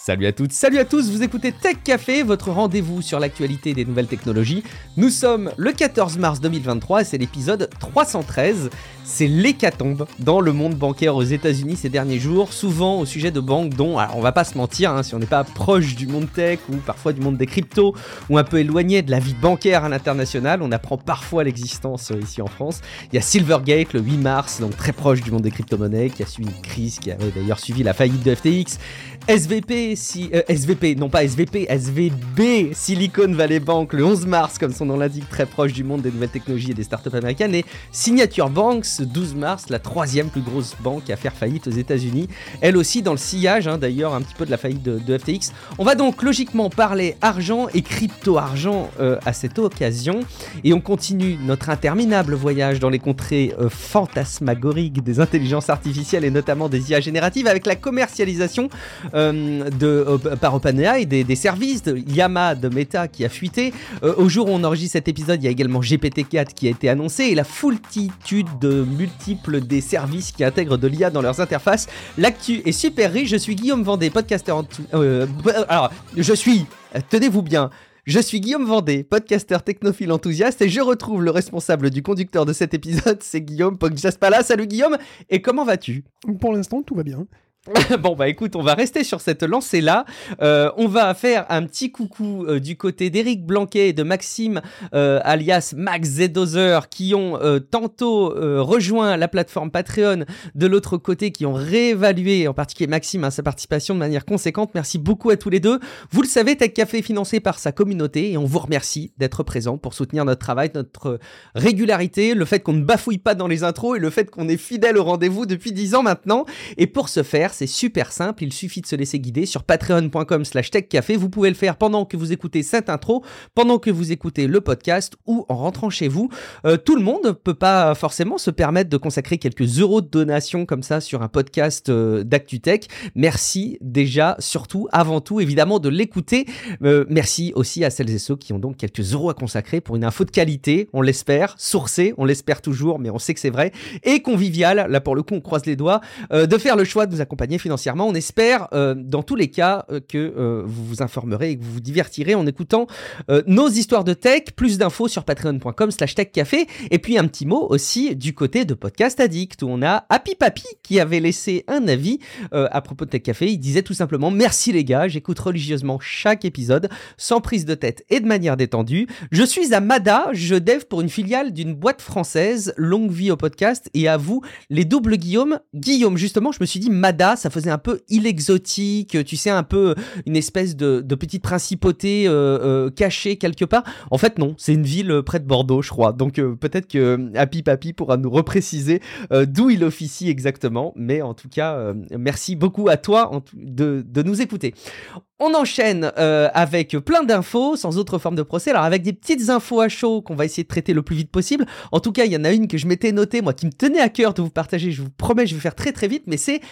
Salut à toutes, salut à tous, vous écoutez Tech Café, votre rendez-vous sur l'actualité des nouvelles technologies. Nous sommes le 14 mars 2023 et c'est l'épisode 313. C'est l'hécatombe dans le monde bancaire aux États-Unis ces derniers jours, souvent au sujet de banques dont, alors on va pas se mentir, si on n'est pas proche du monde tech ou parfois du monde des cryptos ou un peu éloigné de la vie bancaire à l'international, on apprend parfois l'existence ici en France. Il y a Silvergate le 8 mars, donc très proche du monde des crypto-monnaies, qui a suivi une crise qui avait d'ailleurs suivi la faillite de FTX. SVB, Silicon Valley Bank, le 11 mars, comme son nom l'indique, très proche du monde des nouvelles technologies et des startups américaines, et Signature Banks, 12 mars, la troisième plus grosse banque à faire faillite aux États-Unis, elle aussi dans le sillage, d'ailleurs, un petit peu de la faillite de FTX. On va donc logiquement parler argent et crypto-argent à cette occasion, et on continue notre interminable voyage dans les contrées fantasmagoriques des intelligences artificielles et notamment des IA génératives avec la commercialisation par OpenAI des services de Llama de Meta qui a fuité. Au jour où on enregistre cet épisode, il y a également GPT-4 qui a été annoncé et la foultitude de multiples des services qui intègrent de l'IA dans leurs interfaces. L'actu est super riche. Je suis Guillaume Vendée, podcasteur tenez-vous bien, je suis Guillaume Vendée, podcasteur technophile enthousiaste et je retrouve le responsable du conducteur de cet épisode, c'est Guillaume Pogjaspala. Salut Guillaume, et comment vas-tu ? Pour l'instant, tout va bien. Bon bah écoute, on va rester sur cette lancée-là. On va faire un petit coucou du côté d'Éric Blanquet et de Maxime, alias Max Zedozer, qui ont tantôt rejoint la plateforme Patreon, de l'autre côté, qui ont réévalué, en particulier Maxime, sa participation de manière conséquente. Merci beaucoup à tous les deux. Vous le savez, Tech Café est financé par sa communauté et on vous remercie d'être présents pour soutenir notre travail, notre régularité, le fait qu'on ne bafouille pas dans les intros et le fait qu'on est fidèle au rendez-vous depuis 10 ans maintenant. Et pour ce faire, c'est super simple, il suffit de se laisser guider sur patreon.com/techcafé. Vous pouvez le faire pendant que vous écoutez cette intro, pendant que vous écoutez le podcast ou en rentrant chez vous. Tout le monde ne peut pas forcément se permettre de consacrer quelques euros de donation comme ça sur un podcast d'ActuTech. Merci déjà, surtout, avant tout, évidemment, de l'écouter. Merci aussi à celles et ceux qui ont donc quelques euros à consacrer pour une info de qualité, on l'espère, sourcée, on l'espère toujours, mais on sait que c'est vrai, et conviviale, là pour le coup on croise les doigts, de faire le choix de nous accompagner financièrement. On espère dans tous les cas que vous vous informerez et que vous vous divertirez en écoutant nos histoires de tech. Plus d'infos sur patreon.com/techcafé. Et puis un petit mot aussi du côté de Podcast Addict où on a Happy Papi qui avait laissé un avis à propos de Tech Café. Il disait tout simplement: merci les gars, j'écoute religieusement chaque épisode sans prise de tête et de manière détendue. Je suis à Mada, je dev pour une filiale d'une boîte française. Longue vie au podcast et à vous les doubles Guillaume. Guillaume, justement, je me suis dit Mada, ça faisait un peu île exotique, tu sais, un peu une espèce de petite principauté cachée quelque part. En fait, non, c'est une ville près de Bordeaux, je crois. Donc peut-être que Happy Papi pourra nous repréciser d'où il officie exactement. Mais en tout cas, merci beaucoup à toi de nous écouter. On enchaîne avec plein d'infos, sans autre forme de procès. Alors avec des petites infos à chaud qu'on va essayer de traiter le plus vite possible. En tout cas, il y en a une que je m'étais notée, moi, qui me tenait à cœur de vous partager. Je vous promets, je vais faire très très vite, mais c'est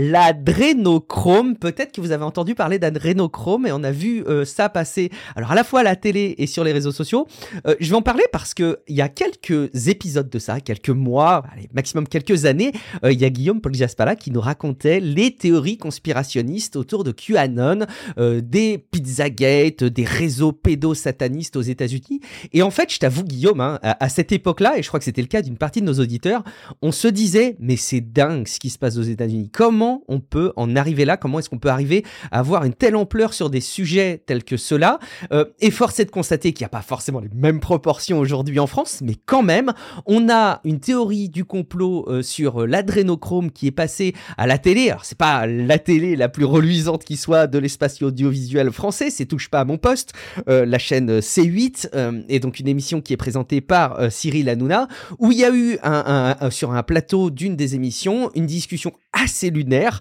l'adrénochrome. Peut-être que vous avez entendu parler d'adrénochrome et on a vu ça passer, alors à la fois à la télé et sur les réseaux sociaux. Je vais en parler parce que il y a quelques épisodes de ça, quelques mois, allez, maximum quelques années, il y a Guillaume Pogjaspala qui nous racontait les théories conspirationnistes autour de QAnon, des Pizzagate, des réseaux pédosatanistes aux États-Unis. Et en fait, je t'avoue, Guillaume, à cette époque-là, et je crois que c'était le cas d'une partie de nos auditeurs, on se disait, mais c'est dingue ce qui se passe aux États-Unis. Comment on peut en arriver là ? Comment est-ce qu'on peut arriver à avoir une telle ampleur sur des sujets tels que ceux-là ? Et force est de constater qu'il n'y a pas forcément les mêmes proportions aujourd'hui en France, mais quand même, on a une théorie du complot sur l'adrénochrome qui est passée à la télé. Alors, c'est pas la télé la plus reluisante qui soit de l'espace audiovisuel français, c'est Touche pas à mon poste, la chaîne C8, et donc une émission qui est présentée par Cyril Hanouna, où il y a eu sur un plateau d'une des émissions, une discussion assez lunaire,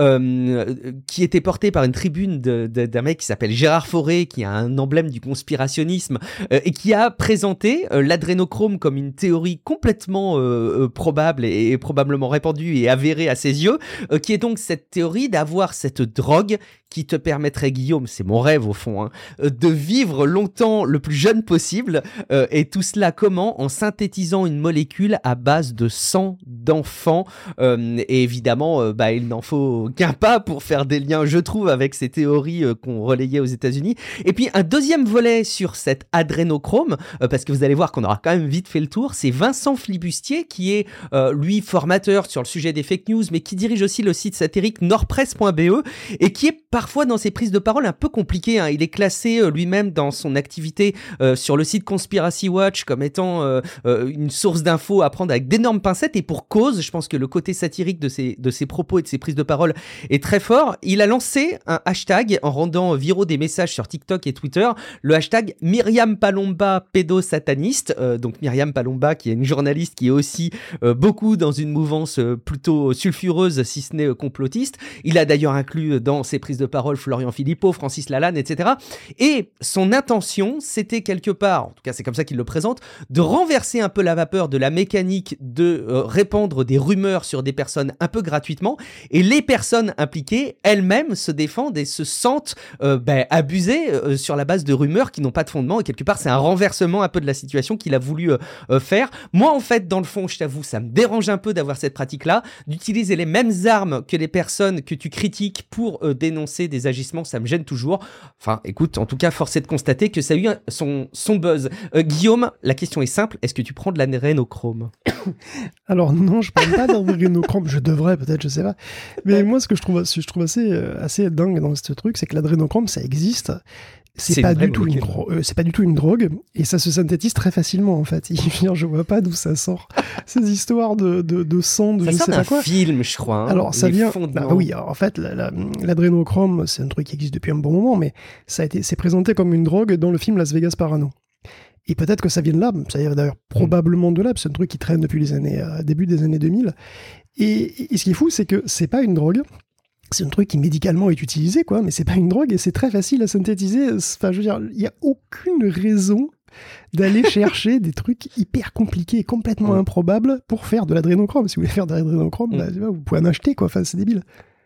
qui était portée par une tribune d'un mec qui s'appelle Gérard Fauré, qui a un emblème du conspirationnisme, et qui a présenté l'adrénochrome comme une théorie complètement probable et probablement répandue et avérée à ses yeux, qui est donc cette théorie d'avoir cette drogue qui te permettrait, Guillaume, c'est mon rêve au fond, de vivre longtemps le plus jeune possible. Et tout cela comment? En synthétisant une molécule à base de sang d'enfants. Et évidemment, il n'en faut qu'un pas pour faire des liens, je trouve, avec ces théories qu'on relayait aux États-Unis. Et puis un deuxième volet sur cet adrénochrome, parce que vous allez voir qu'on aura quand même vite fait le tour, c'est Vincent Flibustier qui est lui formateur sur le sujet des fake news, mais qui dirige aussi le site satirique nordpresse.be et qui est parfois dans ses prises de parole un peu compliqué. Il est classé lui-même dans son activité sur le site Conspiracy Watch comme étant une source d'infos à prendre avec d'énormes pincettes, et pour cause. Je pense que le côté satirique de ses propos et de ses prises de parole est très fort. Il a lancé un hashtag en rendant viraux des messages sur TikTok et Twitter, le hashtag Myriam Palomba pédosataniste. Donc Myriam Palomba, qui est une journaliste qui est aussi beaucoup dans une mouvance plutôt sulfureuse, si ce n'est complotiste. Il a d'ailleurs inclus dans ses prises de parole Florian Philippot, Francis Lalanne, etc. Et son intention, c'était quelque part, en tout cas c'est comme ça qu'il le présente, de renverser un peu la vapeur de la mécanique de répandre des rumeurs sur des personnes un peu gratuitement, et les personnes impliquées elles-mêmes se défendent et se sentent abusées sur la base de rumeurs qui n'ont pas de fondement, et quelque part c'est un renversement un peu de la situation qu'il a voulu faire. Moi en fait, dans le fond, je t'avoue, ça me dérange un peu d'avoir cette pratique-là, d'utiliser les mêmes armes que les personnes que tu critiques pour dénoncer des agissements, ça me gêne toujours. Enfin écoute, en tout cas force est de constater que ça a eu son buzz. Guillaume, la question est simple, est-ce que tu prends de l'adrénochrome? Alors non, je prends pas d'adrénochrome, je devrais peut-être, je sais pas. Mais moi ce que je trouve assez dingue dans ce truc, c'est que l'adrénochrome ça existe. C'est pas du tout une drogue, et ça se synthétise très facilement en fait. Je vois pas d'où ça sort ces histoires de sang, de ça je sais pas quoi. Ça sort d'un film, je crois. Alors ça vient. Oui, alors, en fait, l'adrénochrome, c'est un truc qui existe depuis un bon moment, mais c'est présenté comme une drogue dans le film Las Vegas Parano. Et peut-être que ça vient de là, ça vient d'ailleurs probablement de là, parce que c'est un truc qui traîne depuis début des années 2000. Et ce qui est fou, c'est que c'est pas une drogue. C'est un truc qui médicalement est utilisé, quoi, mais c'est pas une drogue et c'est très facile à synthétiser. Enfin, je veux dire, il y a aucune raison d'aller chercher des trucs hyper compliqués et complètement improbables pour faire de l'adrénochrome. Si vous voulez faire de l'adrénochrome, vous pouvez en acheter, quoi. Enfin, c'est débile.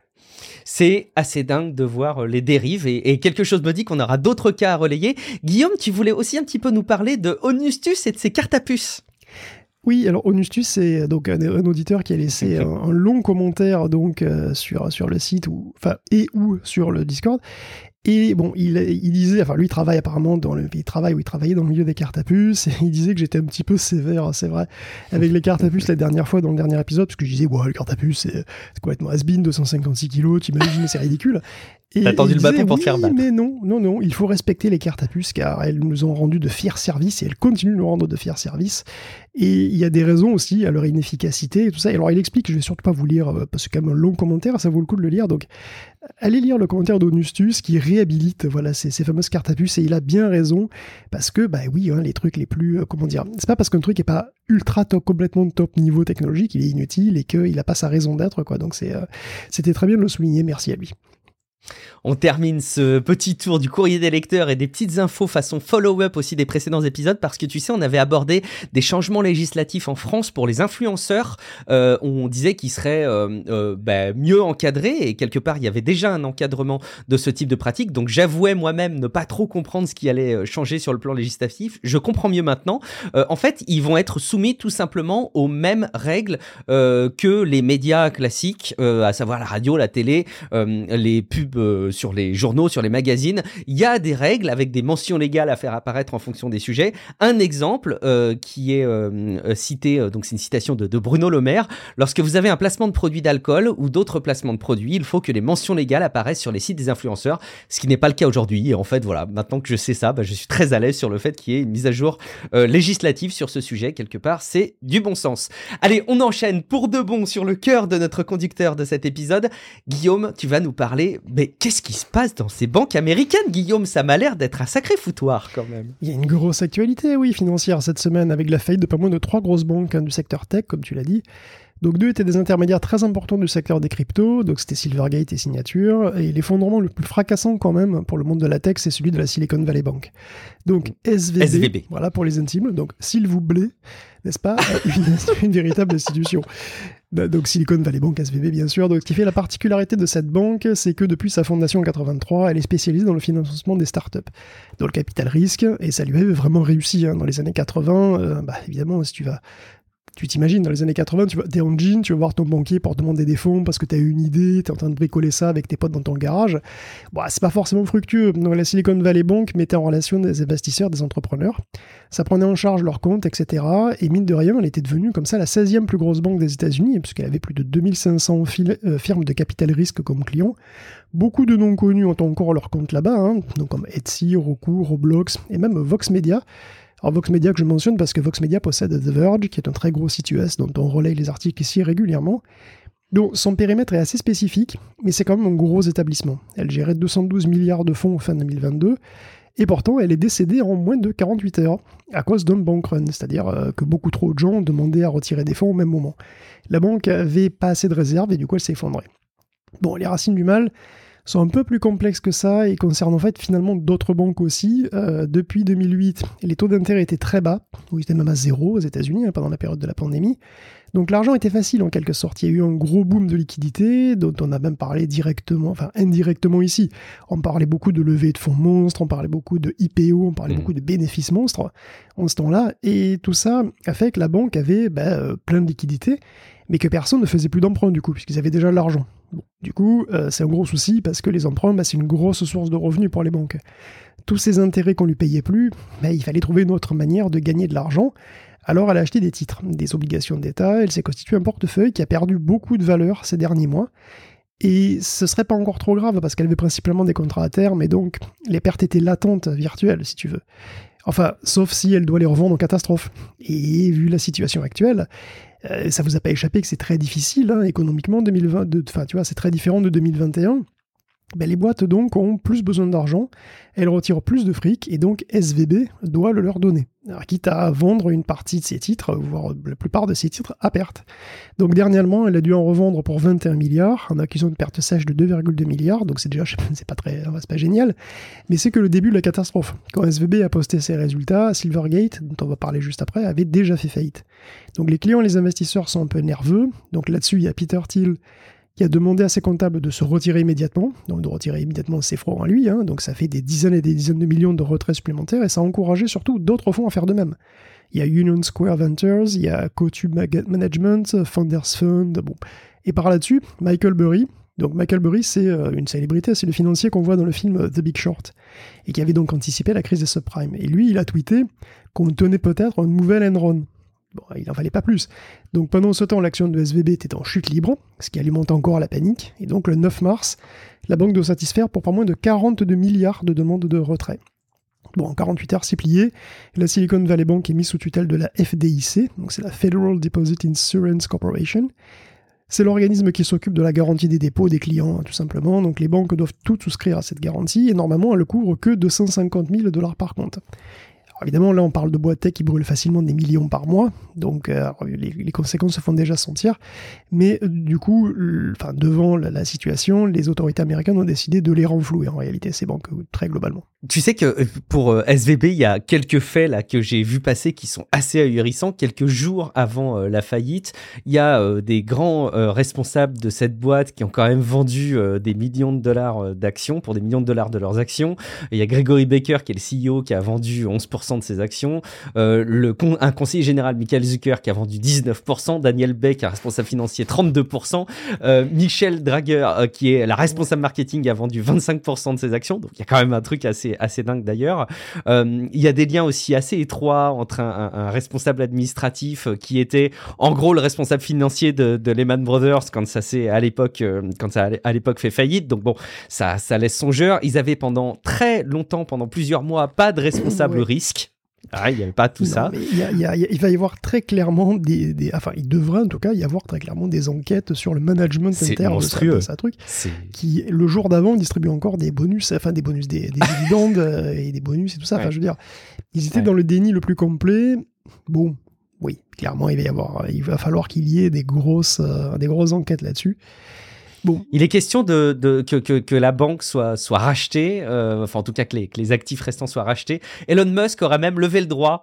C'est assez dingue de voir les dérives, et quelque chose me dit qu'on aura d'autres cas à relayer. Guillaume, tu voulais aussi un petit peu nous parler de Onustus et de ses cartes à puce. Oui, alors Onustus, c'est donc un auditeur qui a laissé un long commentaire donc sur le site ou sur le Discord. Et bon, il disait, enfin lui il travaille apparemment il travaillait dans le milieu des cartes à puce, et il disait que j'étais un petit peu sévère, c'est vrai, avec les cartes à puce la dernière fois dans le dernier épisode, parce que je disais, les cartes à puce c'est complètement has-been, 256 kilos, t'imagines, c'est ridicule. Et t'as tendu le bâton pour te faire battre. Mais non, il faut respecter les cartes à puce, car elles nous ont rendu de fiers services, et elles continuent de nous rendre de fiers services. Et il y a des raisons aussi à leur inefficacité et tout ça. Et alors il explique, je vais surtout pas vous lire, parce que c'est quand même un long commentaire, ça vaut le coup de le lire, donc allez lire le commentaire d'Onustus qui réhabilite ces fameuses cartes à puce, et il a bien raison, parce que les trucs les plus, c'est pas parce qu'un truc est pas ultra top, complètement top niveau technologique, il est inutile et qu'il a pas sa raison d'être, quoi. Donc c'était très bien de le souligner, merci à lui. On termine ce petit tour du courrier des lecteurs et des petites infos façon follow-up aussi des précédents épisodes, parce que tu sais, on avait abordé des changements législatifs en France pour les influenceurs. On disait qu'ils seraient mieux encadrés, et quelque part il y avait déjà un encadrement de ce type de pratique, donc j'avouais moi-même ne pas trop comprendre ce qui allait changer sur le plan législatif. Je comprends mieux maintenant. En fait, ils vont être soumis tout simplement aux mêmes règles que les médias classiques, à savoir la radio, la télé, les pubs sur les journaux, sur les magazines. Il y a des règles avec des mentions légales à faire apparaître en fonction des sujets. Un exemple qui est cité, donc c'est une citation de Bruno Le Maire: lorsque vous avez un placement de produits d'alcool ou d'autres placements de produits, il faut que les mentions légales apparaissent sur les sites des influenceurs, ce qui n'est pas le cas aujourd'hui. Et en fait, voilà, maintenant que je sais ça, je suis très à l'aise sur le fait qu'il y ait une mise à jour législative sur ce sujet. Quelque part, c'est du bon sens. Allez, on enchaîne pour de bon sur le cœur de notre conducteur de cet épisode. Guillaume, tu vas nous parler, mais qu'est-ce qui se passe dans ces banques américaines, Guillaume? Ça m'a l'air d'être un sacré foutoir quand même. Il y a une grosse actualité, financière cette semaine, avec la faillite de pas moins de 3 grosses banques du secteur tech, comme tu l'as dit. Donc deux étaient des intermédiaires très importants du secteur des cryptos, donc c'était Silvergate et Signature, et l'effondrement le plus fracassant quand même pour le monde de la tech, c'est celui de la Silicon Valley Bank. Donc SVB. Voilà pour les intimes, donc s'il vous plaît, n'est-ce pas, une véritable institution. Donc Silicon Valley Bank, SVB bien sûr. Donc ce qui fait la particularité de cette banque, c'est que depuis sa fondation en 83, elle est spécialisée dans le financement des startups, dans le capital risque, et ça lui avait vraiment réussi dans les années 80. Évidemment, si tu t'imagines, dans les années 80, t'es en jean, tu vas voir ton banquier pour te demander des fonds parce que t'as eu une idée, t'es en train de bricoler ça avec tes potes dans ton garage. C'est pas forcément fructueux. Donc la Silicon Valley Bank mettait en relation des investisseurs, des entrepreneurs. Ça prenait en charge leurs comptes, etc. Et mine de rien, elle était devenue comme ça la 16e plus grosse banque des États-Unis, puisqu'elle avait plus de 2500 firmes de capital risque comme clients. Beaucoup de noms connus ont encore leur compte là-bas, donc comme Etsy, Roku, Roblox et même Vox Media. Alors Vox Media que je mentionne parce que Vox Media possède The Verge, qui est un très gros site US dont on relaye les articles ici régulièrement. Donc son périmètre est assez spécifique, mais c'est quand même un gros établissement. Elle gérait 212 milliards de fonds fin 2022, et pourtant elle est décédée en moins de 48 heures, à cause d'un bank run, c'est-à-dire que beaucoup trop de gens demandaient à retirer des fonds au même moment. La banque avait pas assez de réserves et du coup elle s'est effondrée. Bon, les racines du mal sont un peu plus complexes que ça et concernent en fait finalement d'autres banques aussi. Depuis 2008, les taux d'intérêt étaient très bas, ou ils étaient même à zéro aux États-Unis pendant la période de la pandémie. Donc l'argent était facile en quelque sorte. Il y a eu un gros boom de liquidité dont on a même parlé directement, enfin indirectement ici. On parlait beaucoup de levée de fonds monstres, on parlait beaucoup de IPO, on parlait beaucoup de bénéfices monstres en ce temps-là. Et tout ça a fait que la banque avait plein de liquidités, mais que personne ne faisait plus d'emprunts du coup, puisqu'ils avaient déjà de l'argent. Bon, du coup, c'est un gros souci parce que les emprunts, c'est une grosse source de revenus pour les banques. Tous ces intérêts qu'on lui payait plus, il fallait trouver une autre manière de gagner de l'argent. Alors elle a acheté des titres, des obligations d'État, elle s'est constituée un portefeuille qui a perdu beaucoup de valeur ces derniers mois. Et ce serait pas encore trop grave parce qu'elle avait principalement des contrats à terme et donc les pertes étaient latentes, virtuelles si tu veux. Enfin, sauf si elle doit les revendre en catastrophe. Et vu la situation actuelle, ça vous a pas échappé que c'est très difficile économiquement 2020. Enfin, tu vois, c'est très différent de 2021. Les boîtes donc ont plus besoin d'argent, elles retirent plus de fric et donc SVB doit le leur donner. Alors, quitte à vendre une partie de ses titres, voire la plupart de ses titres à perte. Donc dernièrement, elle a dû en revendre pour 21 milliards, en accusant une perte sèche de 2,2 milliards, donc c'est déjà, c'est pas génial, mais c'est que le début de la catastrophe. Quand SVB a posté ses résultats, Silvergate, dont on va parler juste après, avait déjà fait faillite. Donc les clients et les investisseurs sont un peu nerveux, donc là-dessus il y a Peter Thiel qui a demandé à ses comptables de se retirer immédiatement, donc de retirer immédiatement ses fonds à lui, donc ça fait des dizaines et des dizaines de millions de retraits supplémentaires, et ça a encouragé surtout d'autres fonds à faire de même. Il y a Union Square Ventures, il y a Coatue Management, Founders Fund, bon. Et par là-dessus, Michael Burry, donc Michael Burry c'est une célébrité, c'est le financier qu'on voit dans le film The Big Short, et qui avait donc anticipé la crise des subprimes. Et lui, il a tweeté qu'on tenait peut-être un nouvel Enron. Bon, il n'en fallait pas plus. Donc pendant ce temps, l'action de SVB était en chute libre, ce qui alimente encore la panique. Et donc le 9 mars, la banque doit satisfaire pour pas moins de 42 milliards de demandes de retrait. Bon, en 48 heures, c'est plié. La Silicon Valley Bank est mise sous tutelle de la FDIC, donc c'est la Federal Deposit Insurance Corporation. C'est l'organisme qui s'occupe de la garantie des dépôts des clients, tout simplement. Donc les banques doivent toutes souscrire à cette garantie, et normalement, elle ne couvre que 250 000 $ par compte. Alors évidemment, là, on parle de boîtes tech qui brûlent facilement des millions par mois, donc les conséquences se font déjà sentir. Mais du coup, devant la situation, les autorités américaines ont décidé de les renflouer, en réalité, ces banques, très globalement. Tu sais que pour SVB, il y a quelques faits là que j'ai vu passer qui sont assez ahurissants. Quelques jours avant la faillite, il y a des grands responsables de cette boîte qui ont quand même vendu des millions de dollars d'actions, pour des millions de dollars de leurs actions. Il y a Gregory Baker qui est le CEO qui a vendu 11% de ses actions, un conseiller général, Michael Zucker, qui a vendu 19%, Daniel Beck, un responsable financier, 32%, Michel Drager, qui est la responsable marketing, a vendu 25% de ses actions. Donc il y a quand même un truc assez dingue d'ailleurs. Il y a des liens aussi assez étroits entre un responsable administratif qui était en gros le responsable financier de Lehman Brothers quand ça a à l'époque fait faillite. Donc bon, ça laisse songeur. Ils avaient pendant très longtemps, pendant plusieurs mois, pas de responsable risque. Ah, il n'y avait pas tout ça. Mais il va y avoir très clairement il devrait en tout cas y avoir très clairement des enquêtes sur le management interne de ça truc. Qui, le jour d'avant, distribuent encore des bonus, des dividendes et des bonus et tout ça. Enfin, je veux dire, ils étaient dans le déni le plus complet. Bon, oui, clairement, il va falloir qu'il y ait des grosses enquêtes là-dessus. Bon. Il est question que la banque soit rachetée, enfin en tout cas que les actifs restants soient rachetés. Elon Musk aurait même levé le doigt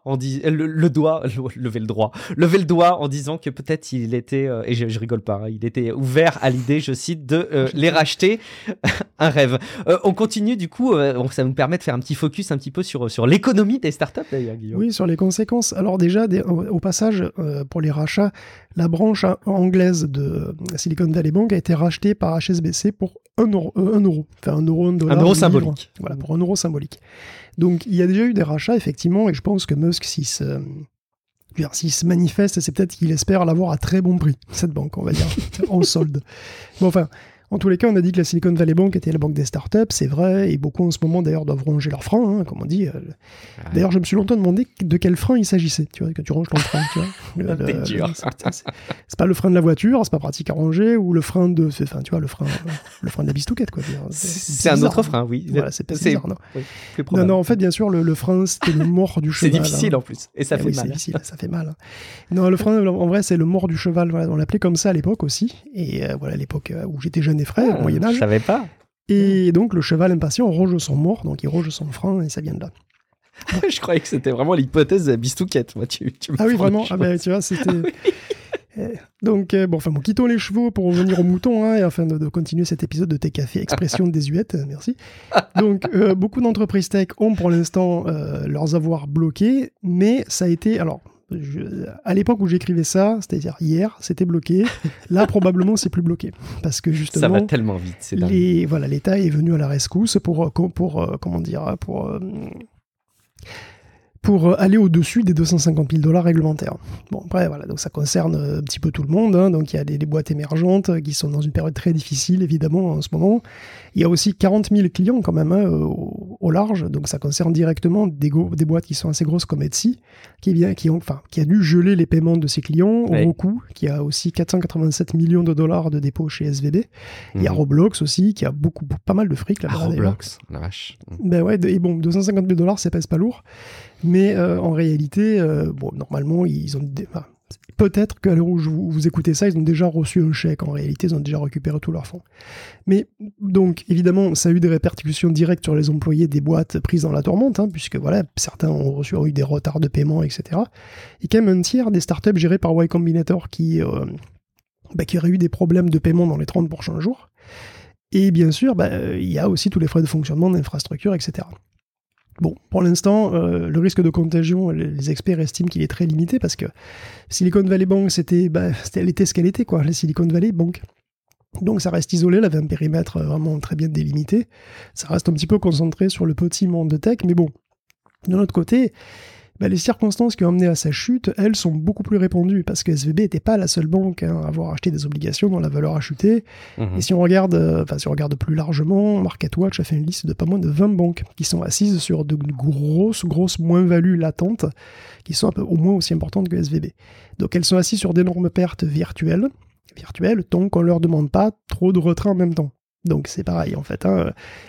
en disant que peut-être il était, et je rigole pas, hein, il était ouvert à l'idée, je cite, de les racheter. Un rêve. On continue du coup, ça nous permet de faire un petit focus un petit peu sur l'économie des startups d'ailleurs, Guillaume. Oui, sur les conséquences. Alors déjà, au passage, pour les rachats, la branche anglaise de Silicon Valley Bank a été rachetée par HSBC pour 1 euro. Enfin, 1 euro, 1 dollar. 1 euro symbolique. Voilà, pour 1 euro symbolique. Donc, il y a déjà eu des rachats, effectivement, et je pense que Musk, s'il se manifeste, c'est peut-être qu'il espère l'avoir à très bon prix, cette banque, on va dire, en solde. Bon, enfin, en tous les cas, on a dit que la Silicon Valley Bank était la banque des startups, c'est vrai, et beaucoup en ce moment d'ailleurs doivent ronger leurs freins, hein, comme on dit. D'ailleurs, je me suis longtemps demandé de quel frein il s'agissait, tu vois, quand tu ronges ton frein, tu vois. T'es dur. C'est pas le frein de la voiture, c'est pas pratique à ranger, ou le frein de, enfin, tu vois, le frein de la bistouquette, quoi. C'est un autre frein, oui. Voilà, c'est bizarre, non. Oui, non, en fait, bien sûr, le frein, c'était le mort du cheval. C'est difficile en plus, et ça fait mal. C'est difficile, ça fait mal. Non, le frein, en vrai, c'est le mort du cheval. Voilà, on l'appelait comme ça à l'époque aussi, et voilà, à l'époque où j'étais jeune et frais, au Moyen-Âge. Je savais pas. Et donc, le cheval impatient roge son mort, donc il roge son frein, et ça vient de là. Je croyais que c'était vraiment l'hypothèse de la bistouquette. Moi, tu ah oui, vraiment. Ah ben, tu vois, c'était... Donc, quittons les chevaux pour revenir aux moutons, hein, et afin de continuer cet épisode de Thé Café Expression désuète, merci. Donc, beaucoup d'entreprises tech ont pour l'instant leurs avoirs bloqués, mais ça a été... Alors, à l'époque où j'écrivais ça, c'est-à-dire hier, c'était bloqué. Là, probablement, c'est plus bloqué. Parce que justement... Ça va tellement vite, c'est dingue. L'État est venu à la rescousse pour aller au-dessus des 250 000 $ réglementaires. Bon, après, voilà, donc ça concerne un petit peu tout le monde, hein, donc il y a des boîtes émergentes qui sont dans une période très difficile, évidemment, en ce moment. Il y a aussi 40 000 clients, quand même, hein, au large, donc ça concerne directement des boîtes qui sont assez grosses comme Etsy, qui a dû geler les paiements de ses clients, oui. Roku, qui a aussi 487 millions de dollars de dépôts chez SVB. Il y a Roblox aussi, qui a pas mal de fric là-bas. Roblox, la vache. Ben ouais, et bon, 250 000 $, ça pèse pas lourd. Mais en réalité, normalement, ils ont... peut-être qu'à l'heure où vous écoutez ça, ils ont déjà reçu un chèque. En réalité, ils ont déjà récupéré tous leurs fonds. Mais donc, évidemment, ça a eu des répercussions directes sur les employés des boîtes prises dans la tourmente, hein, puisque voilà, certains ont eu des retards de paiement, etc. Et quand même un tiers des startups gérées par Y Combinator qui auraient eu des problèmes de paiement dans les 30 prochains jours. Et bien sûr, il y a aussi tous les frais de fonctionnement d'infrastructure, etc. Bon, pour l'instant, le risque de contagion, les experts estiment qu'il est très limité parce que Silicon Valley Bank, elle était ce qu'elle était, quoi, la Silicon Valley Bank. Donc ça reste isolé, elle avait un périmètre vraiment très bien délimité. Ça reste un petit peu concentré sur le petit monde de tech, mais bon, de l'autre côté, les circonstances qui ont amené à sa chute, elles, sont beaucoup plus répandues, parce que SVB n'était pas la seule banque à avoir acheté des obligations dont la valeur a chuté. Et si on regarde plus largement, MarketWatch a fait une liste de pas moins de 20 banques qui sont assises sur de grosses moins-values latentes, qui sont au moins aussi importantes que SVB. Donc elles sont assises sur d'énormes pertes virtuelles, tant qu'on ne leur demande pas trop de retrait en même temps. Donc c'est pareil en fait, hein.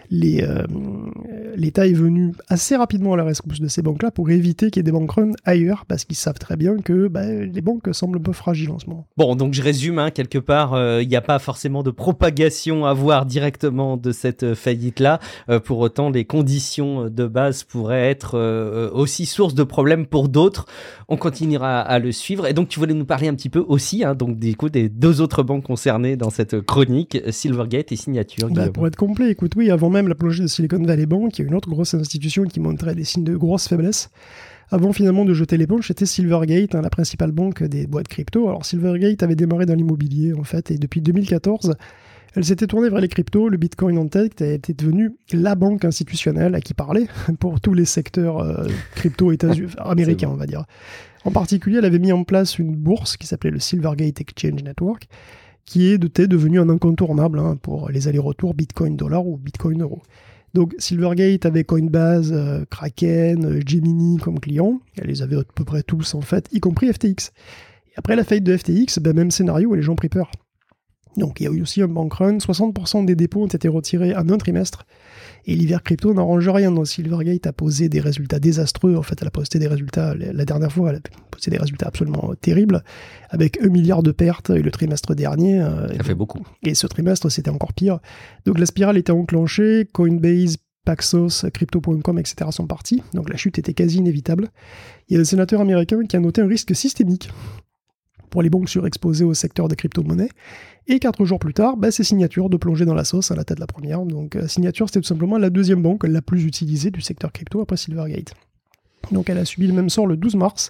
L'État est venu assez rapidement à la rescousse de ces banques-là pour éviter qu'il y ait des bank runs ailleurs, parce qu'ils savent très bien que les banques semblent un peu fragiles en ce moment. Bon, donc je résume, hein, quelque part, il n'y a pas forcément de propagation à voir directement de cette faillite-là. Pour autant, les conditions de base pourraient être aussi source de problèmes pour d'autres. On continuera à le suivre. Et donc tu voulais nous parler un petit peu aussi, hein, donc du coup, des deux autres banques concernées dans cette chronique, Silvergate et Signature. Pour être complet, écoute, oui, avant même la plongée de Silicon Valley Bank, il y a une autre grosse institution qui montrait des signes de grosse faiblesse. Avant finalement de jeter l'éponge, c'était Silvergate, hein, la principale banque des boîtes crypto. Alors Silvergate avait démarré dans l'immobilier en fait, et depuis 2014, elle s'était tournée vers les cryptos, le Bitcoin en tête, elle était devenue la banque institutionnelle à qui parler pour tous les secteurs crypto américains, on va dire. En particulier, elle avait mis en place une bourse qui s'appelait le Silvergate Exchange Network, qui était devenu un incontournable, hein, pour les allers-retours Bitcoin-dollar ou Bitcoin-euro. Donc Silvergate avait Coinbase, Kraken, Gemini comme clients. Elle les avait à peu près tous en fait, y compris FTX. Et après la faillite de FTX, même scénario et les gens ont pris peur. Donc il y a eu aussi un bank run, 60% des dépôts ont été retirés en un trimestre, et l'hiver crypto n'arrange rien. Donc Silvergate a posé des résultats désastreux, en fait elle a posté des résultats, la dernière fois elle a posté des résultats absolument terribles, avec 1 milliard de pertes, et le trimestre dernier... Ça fait beaucoup. Et ce trimestre c'était encore pire. Donc la spirale était enclenchée, Coinbase, Paxos, Crypto.com, etc. sont partis, donc la chute était quasi inévitable. Il y a un sénateur américain qui a noté un risque systémique pour les banques surexposées au secteur des crypto-monnaies. Et 4 jours plus tard, c'est Signature de plonger dans la sauce à la tête de la première. Donc Signature, c'était tout simplement la deuxième banque la plus utilisée du secteur crypto après Silvergate. Donc elle a subi le même sort le 12 mars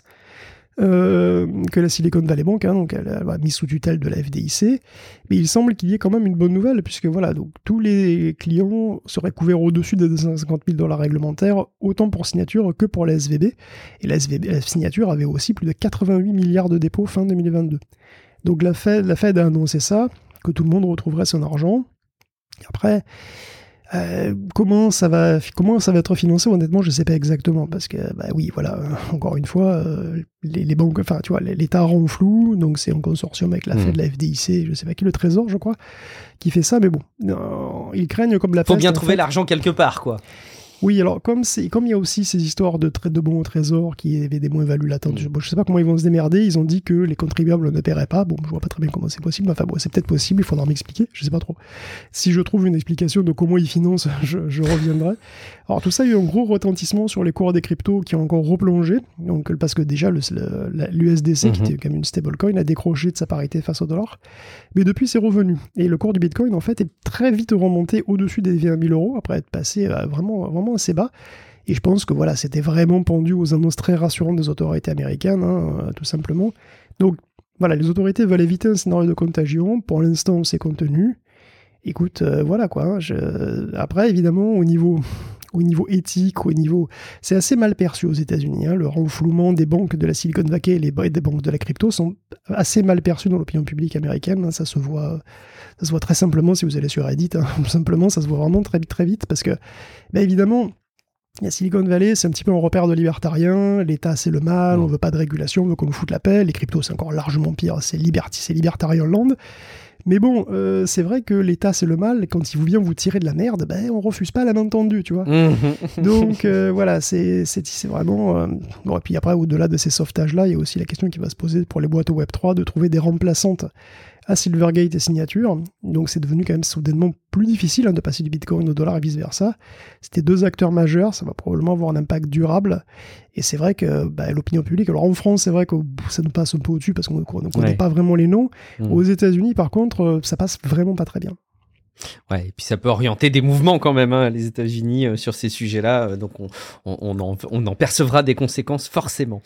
que la Silicon Valley Bank, donc elle a mis sous tutelle de la FDIC. Mais il semble qu'il y ait quand même une bonne nouvelle, puisque voilà, donc tous les clients seraient couverts au-dessus des $250 000 réglementaires, autant pour Signature que pour la SVB. Et la Signature avait aussi plus de 88 milliards de dépôts fin 2022. Donc la Fed a annoncé ça, que tout le monde retrouverait son argent. Et après, comment ça va être financé, honnêtement, je ne sais pas exactement, parce que, oui, voilà, encore une fois, les banques, enfin, tu vois, l'État rend flou, donc c'est un consortium avec la Fed, la FDIC, je ne sais pas qui, le Trésor, je crois, qui fait ça, mais bon, ils craignent comme la peste. Faut bien trouver l'argent quelque part, quoi. Oui, alors comme il y a aussi ces histoires de traite de bons au trésor qui avaient des moins-values latentes, je ne sais pas comment ils vont se démerder, ils ont dit que les contribuables ne paieraient pas, bon, je vois pas très bien comment c'est possible, enfin bon, c'est peut-être possible, il faudra m'expliquer, je sais pas trop. Si je trouve une explication de comment ils financent, je reviendrai. Alors tout ça, il y a eu un gros retentissement sur les cours des cryptos qui ont encore replongé, donc, parce que déjà l'USDC, qui était quand même une stablecoin, a décroché de sa parité face au dollar, mais depuis c'est revenu. Et le cours du Bitcoin, en fait, est très vite remonté au-dessus des 20 000 € après être passé vraiment assez bas. Et je pense que voilà, c'était vraiment pendu aux annonces très rassurantes des autorités américaines, tout simplement. Donc voilà, les autorités veulent éviter un scénario de contagion. Pour l'instant, c'est contenu. Écoute, voilà quoi. Après, évidemment, au niveau éthique, c'est assez mal perçu aux États-Unis. Le renflouement des banques de la Silicon Valley et des banques de la crypto sont assez mal perçus dans l'opinion publique américaine. Ça se voit très simplement si vous allez sur Reddit. Tout simplement, ça se voit vraiment très vite, très vite, parce que, évidemment, la Silicon Valley, c'est un petit peu un repère de libertariens. L'État, c'est le mal. On veut pas de régulation, on veut qu'on nous foute la paix. Les cryptos, c'est encore largement pire. C'est libertarian land. Mais bon, c'est vrai que l'État, c'est le mal. Quand il vient vous tirer de la merde, on refuse pas la main tendue, tu vois. Donc, voilà, c'est vraiment... Bon, et puis après, au-delà de ces sauvetages-là, il y a aussi la question qui va se poser pour les boîtes au Web3 de trouver des remplaçantes à Silvergate et Signature. Donc, c'est devenu quand même soudainement plus difficile de passer du Bitcoin au dollar et vice-versa. C'était 2 acteurs majeurs, ça va probablement avoir un impact durable. Et c'est vrai que l'opinion publique... Alors, en France, c'est vrai que ça nous passe un peu au-dessus parce qu'on ne connaît pas vraiment les noms. Aux États-Unis, par contre, ça passe vraiment pas très bien. Ouais, et puis ça peut orienter des mouvements quand même, les États-Unis sur ces sujets-là, donc on en percevra des conséquences forcément.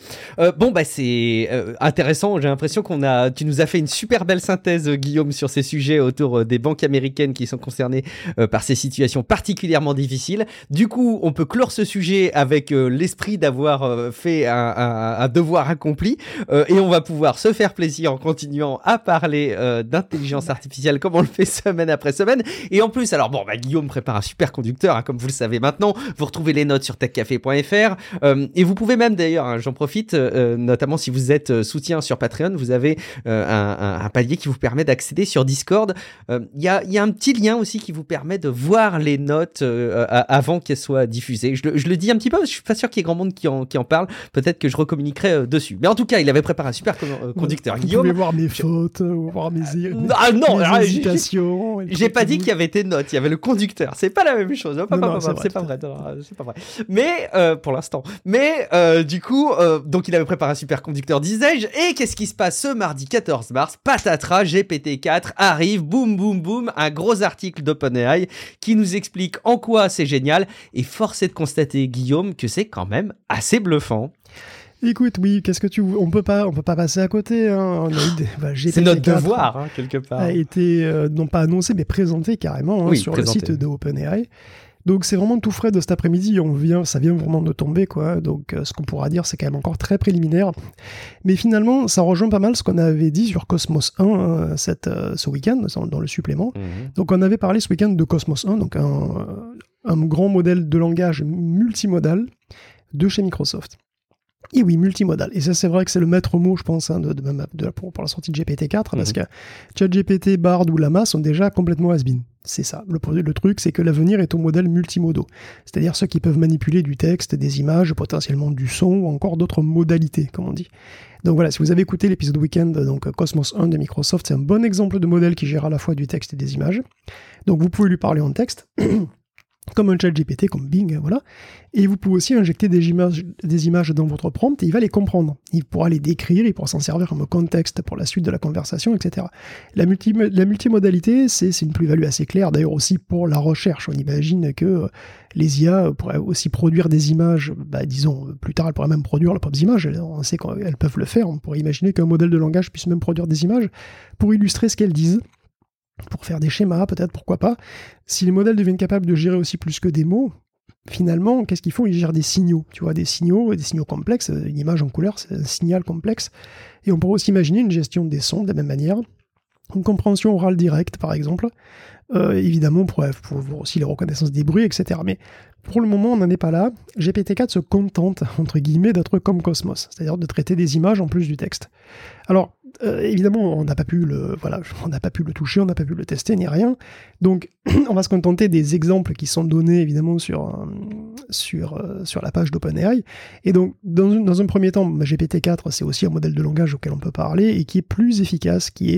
C'est intéressant. J'ai l'impression tu nous as fait une super belle synthèse, Guillaume, sur ces sujets autour des banques américaines qui sont concernées par ces situations particulièrement difficiles. Du coup, on peut clore ce sujet avec l'esprit d'avoir fait un devoir accompli, et on va pouvoir se faire plaisir en continuant à parler d'intelligence artificielle comme on le fait semaine après semaine. Et en plus, alors Guillaume prépare un super conducteur, comme vous le savez maintenant. Vous retrouvez les notes sur techcafé.fr, et vous pouvez même d'ailleurs, j'en profite, notamment si vous êtes soutien sur Patreon, vous avez un palier qui vous permet d'accéder sur Discord. Il y a un petit lien aussi qui vous permet de voir les notes avant qu'elles soient diffusées. Je le dis un petit peu, parce que je suis pas sûr qu'il y ait grand monde qui en parle. Peut-être que je recommuniquerai dessus. Mais en tout cas, il avait préparé un super conducteur. Vous Guillaume, pouvez voir mes fautes, voir mes hésitations. J'ai pas dit qu'il y avait tes notes, il y avait le conducteur. C'est pas la même chose. C'est pas vrai. Mais pour l'instant. Mais du coup, donc il avait préparé un super conducteur, disais-je. Et qu'est-ce qui se passe ce mardi 14 mars? Patatras, GPT-4 arrive, boum boum boum, un gros article d'OpenAI qui nous explique en quoi c'est génial. Et force est de constater, Guillaume, que c'est quand même assez bluffant. Écoute, oui, on peut pas passer à côté. C'est notre devoir, quelque part. A été non pas annoncé, mais présenté carrément sur le site de OpenAI. Donc c'est vraiment tout frais de cet après-midi. Ça vient vraiment de tomber, quoi. Donc ce qu'on pourra dire, c'est quand même encore très préliminaire. Mais finalement, ça rejoint pas mal ce qu'on avait dit sur Cosmos 1 ce week-end dans le supplément. Donc on avait parlé ce week-end de Cosmos 1, donc un grand modèle de langage multimodal de chez Microsoft. Et oui, multimodal. Et ça, c'est vrai que c'est le maître mot, je pense, hein, pour la sortie de GPT-4, parce que ChatGPT, Bard ou Llama sont déjà complètement has-been. C'est ça. Le truc, c'est que l'avenir est aux modèles multimodaux. C'est-à-dire ceux qui peuvent manipuler du texte, des images, potentiellement du son, ou encore d'autres modalités, comme on dit. Donc voilà, si vous avez écouté l'épisode Weekend, donc Cosmos 1 de Microsoft, c'est un bon exemple de modèle qui gère à la fois du texte et des images. Donc vous pouvez lui parler en texte, comme un ChatGPT, comme Bing, voilà. Et vous pouvez aussi injecter des images dans votre prompt et il va les comprendre. Il pourra les décrire, il pourra s'en servir comme contexte pour la suite de la conversation, etc. La multimodalité, c'est une plus-value assez claire, d'ailleurs aussi pour la recherche. On imagine que les IA pourraient aussi produire des images, disons, plus tard, elles pourraient même produire leurs propres images. On sait qu'elles peuvent le faire. On pourrait imaginer qu'un modèle de langage puisse même produire des images pour illustrer ce qu'elles disent. Pour faire des schémas, peut-être, pourquoi pas. Si les modèles deviennent capables de gérer aussi plus que des mots, finalement, qu'est-ce qu'ils font? Ils gèrent des signaux, tu vois, des signaux complexes. Une image en couleur, c'est un signal complexe. Et on pourrait aussi imaginer une gestion des sons de la même manière. Une compréhension orale directe, par exemple. Évidemment, pour aussi les reconnaissances des bruits, etc. Mais pour le moment, on n'en est pas là. GPT-4 se contente, entre guillemets, d'être comme Cosmos, c'est-à-dire de traiter des images en plus du texte. Alors, évidemment, on n'a pas pu le toucher, on n'a pas pu le tester, ni rien. Donc, on va se contenter des exemples qui sont donnés, évidemment, sur la page d'OpenAI. Et donc, dans un premier temps, GPT-4, c'est aussi un modèle de langage auquel on peut parler et qui est plus efficace, qui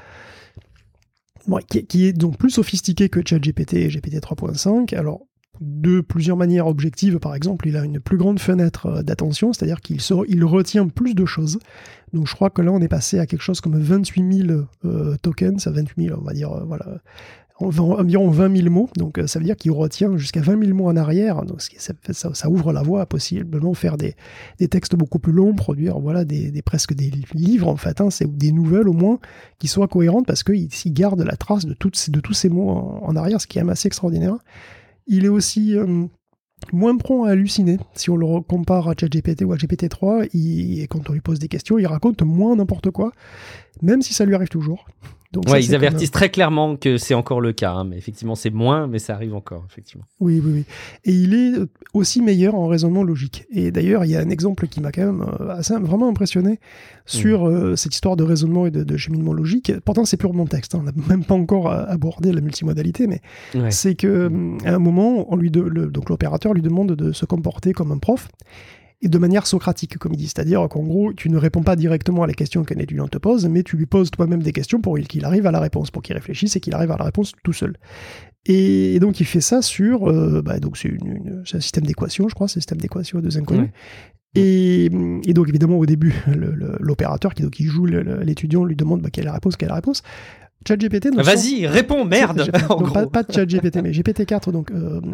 est donc plus sophistiqué que ChatGPT et GPT 3.5. Alors, de plusieurs manières objectives, par exemple, il a une plus grande fenêtre d'attention, c'est-à-dire qu'il retient plus de choses. Donc je crois que là, on est passé à quelque chose comme 28 000 tokens, à 28 000, on va dire, environ 20 000 mots. Donc ça veut dire qu'il retient jusqu'à 20 000 mots en arrière. Donc ça ouvre la voie à possiblement faire des textes beaucoup plus longs, produire presque des livres, en fait, c'est des nouvelles au moins, qui soient cohérentes, parce qu'il garde la trace de tous ces mots en arrière, ce qui est quand même assez extraordinaire. Il est aussi moins prompt à halluciner. Si on le compare à ChatGPT ou à GPT-3, et quand on lui pose des questions, il raconte moins n'importe quoi, même si ça lui arrive toujours. Donc ouais, ils avertissent très clairement que c'est encore le cas, hein, mais effectivement c'est moins, mais ça arrive encore, effectivement. Oui. Et il est aussi meilleur en raisonnement logique. Et d'ailleurs, il y a un exemple qui m'a quand même vraiment impressionné sur cette histoire de raisonnement et de cheminement logique. Pourtant, c'est purement texte, on n'a même pas encore abordé la multimodalité, mais c'est qu'à un moment, donc l'opérateur lui demande de se comporter comme un prof, et de manière socratique, comme il dit. C'est-à-dire qu'en gros, tu ne réponds pas directement à la question qu'un étudiant te pose, mais tu lui poses toi-même des questions pour qu'il arrive à la réponse, pour qu'il réfléchisse et qu'il arrive à la réponse tout seul. Et donc, il fait ça sur... donc c'est un système d'équations, je crois, c'est un système d'équations à deux inconnus. Ouais. Et donc, évidemment, au début, l'opérateur qui joue l'étudiant lui demande quelle est la réponse. ChatGPT... Vas-y, réponds, merde. Pas de ChatGPT, mais GPT-4 donc,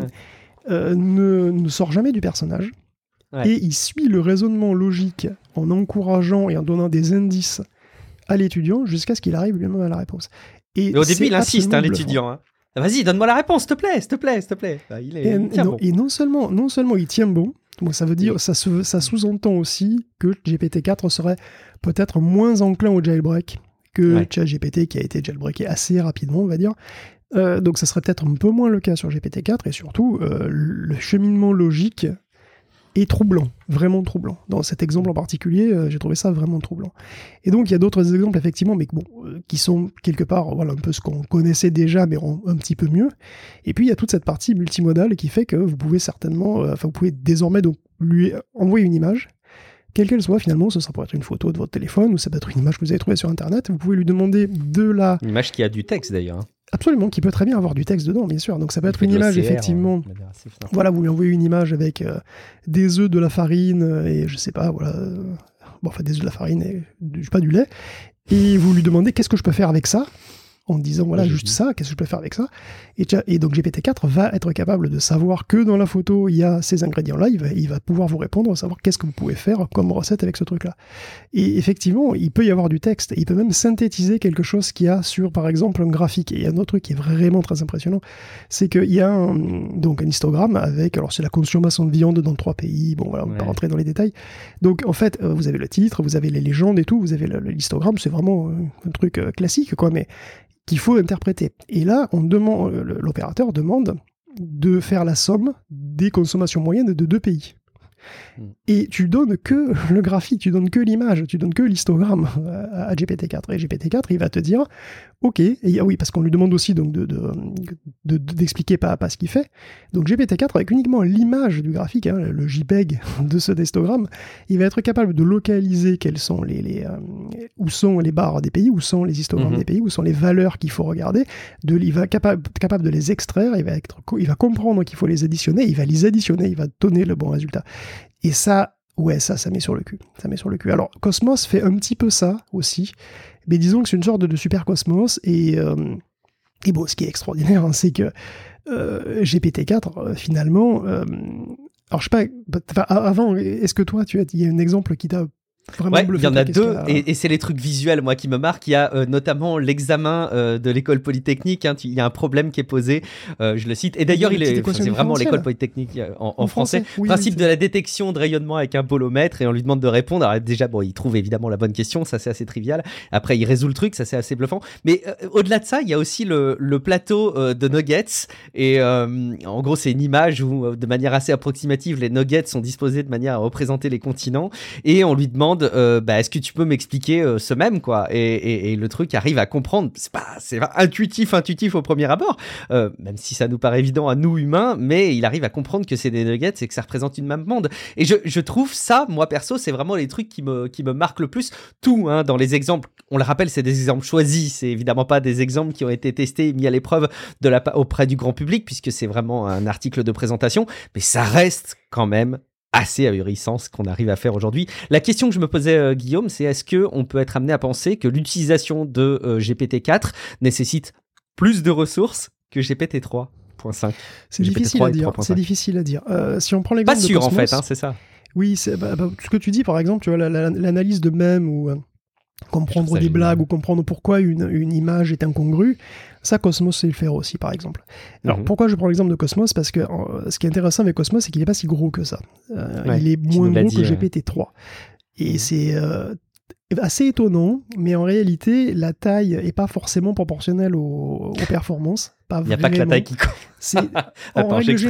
ne sort jamais du personnage. Ouais. Et il suit le raisonnement logique en encourageant et en donnant des indices à l'étudiant jusqu'à ce qu'il arrive lui-même à la réponse. Mais au début, il insiste, l'étudiant. Hein. Vas-y, donne-moi la réponse, s'il te plaît. Et non seulement il tient bon, donc ça veut dire, ça sous-entend aussi que GPT-4 serait peut-être moins enclin au jailbreak que ChatGPT, qui a été jailbreaké assez rapidement, on va dire. Donc ça serait peut-être un peu moins le cas sur GPT-4, et surtout, le cheminement logique est troublant, vraiment troublant. Dans cet exemple en particulier, j'ai trouvé ça vraiment troublant. Et donc, il y a d'autres exemples, effectivement, mais qui sont quelque part un peu ce qu'on connaissait déjà, mais un petit peu mieux. Et puis, il y a toute cette partie multimodale qui fait que vous pouvez vous pouvez désormais donc, lui envoyer une image, quelle qu'elle soit, finalement, ça pourrait être une photo de votre téléphone, ou ça peut être une image que vous avez trouvée sur Internet. Vous pouvez lui demander Une image qui a du texte, d'ailleurs. Absolument, qui peut très bien avoir du texte dedans, bien sûr. Donc ça peut être une image, effectivement. Voilà, vous lui envoyez une image avec des œufs, de la farine, et je sais pas, des œufs, de la farine et pas du lait. Et vous lui demandez qu'est-ce que je peux faire avec ça, en disant juste ça, qu'est-ce que je peux faire avec ça. Et donc GPT-4 va être capable de savoir que dans la photo, il y a ces ingrédients-là, il va pouvoir vous répondre, savoir qu'est-ce que vous pouvez faire comme recette avec ce truc-là. Et effectivement, il peut y avoir du texte, il peut même synthétiser quelque chose qu'il y a sur, par exemple, un graphique. Et il y a un autre truc qui est vraiment très impressionnant, c'est qu'il y a un histogramme avec, alors c'est la consommation de viande dans 3 pays, on va pas rentrer dans les détails. Donc en fait, vous avez le titre, vous avez les légendes et tout, vous avez l'histogramme, c'est vraiment un truc classique, quoi, mais qu'il faut interpréter. Et là, l'opérateur demande de faire la somme des consommations moyennes de 2 pays. Et tu donnes que le graphique, tu donnes que l'image, tu donnes que l'histogramme à GPT-4. Et GPT-4, il va te dire, ok, et oui, parce qu'on lui demande aussi donc d'expliquer pas à pas ce qu'il fait. Donc GPT-4, avec uniquement l'image du graphique, hein, le JPEG de ce histogramme, il va être capable de localiser quels sont où sont les barres des pays, où sont les histogrammes des pays, où sont les valeurs qu'il faut regarder. Il va être capable de les extraire, il va comprendre qu'il faut les additionner, il va les additionner, il va donner le bon résultat. Et ça, ouais, ça met sur le cul. Ça met sur le cul. Alors, Cosmos fait un petit peu ça aussi, mais disons que c'est une sorte de super Cosmos, et bon, ce qui est extraordinaire, hein, c'est que GPT-4, finalement... alors, je sais pas, avant, est-ce que toi, il y a un exemple qui t'a vraiment bluffé? Il y en a deux, et c'est les trucs visuels, moi, qui me marquent. Il y a notamment l'examen de l'école polytechnique. Hein, il y a un problème qui est posé, je le cite. Et d'ailleurs, c'est vraiment l'école polytechnique en français. Oui, principe de la détection de rayonnement avec un bolomètre, et on lui demande de répondre. Alors déjà, bon, il trouve évidemment la bonne question, ça c'est assez trivial. Après, il résout le truc, ça c'est assez bluffant. Mais au-delà de ça, il y a aussi le plateau de nuggets. Et en gros, c'est une image où, de manière assez approximative, les nuggets sont disposés de manière à représenter les continents. Et on lui demande est-ce que tu peux m'expliquer ce même, quoi, et le truc arrive à comprendre. C'est intuitif au premier abord, même si ça nous paraît évident à nous humains, mais il arrive à comprendre que c'est des nuggets et que ça représente une même monde. Et je trouve ça, moi perso, c'est vraiment les trucs qui me marquent le plus. Tout, hein, dans les exemples, on le rappelle, c'est des exemples choisis, c'est évidemment pas des exemples qui ont été testés et mis à l'épreuve auprès du grand public, puisque c'est vraiment un article de présentation, mais ça reste quand même assez ahurissant ce qu'on arrive à faire aujourd'hui. La question que je me posais, Guillaume, c'est est-ce qu'on peut être amené à penser que l'utilisation de GPT-4 nécessite plus de ressources que GPT-3.5? C'est difficile à dire. C'est difficile à dire. Si on prend l'exemple de Cosmos, en fait, hein, c'est ça. Oui, ce que tu dis, par exemple, tu vois, l'analyse de mèmes ou comprendre des blagues ou comprendre pourquoi une image est incongrue, ça Cosmos sait le faire aussi, par exemple. Alors pourquoi je prends l'exemple de Cosmos? Parce que ce qui est intéressant avec Cosmos, c'est qu'il n'est pas si gros que ça. Il est moins gros que GPT-3. Et c'est assez étonnant, mais en réalité, la taille n'est pas forcément proportionnelle aux performances. Il n'y a pas que la taille qui compte. En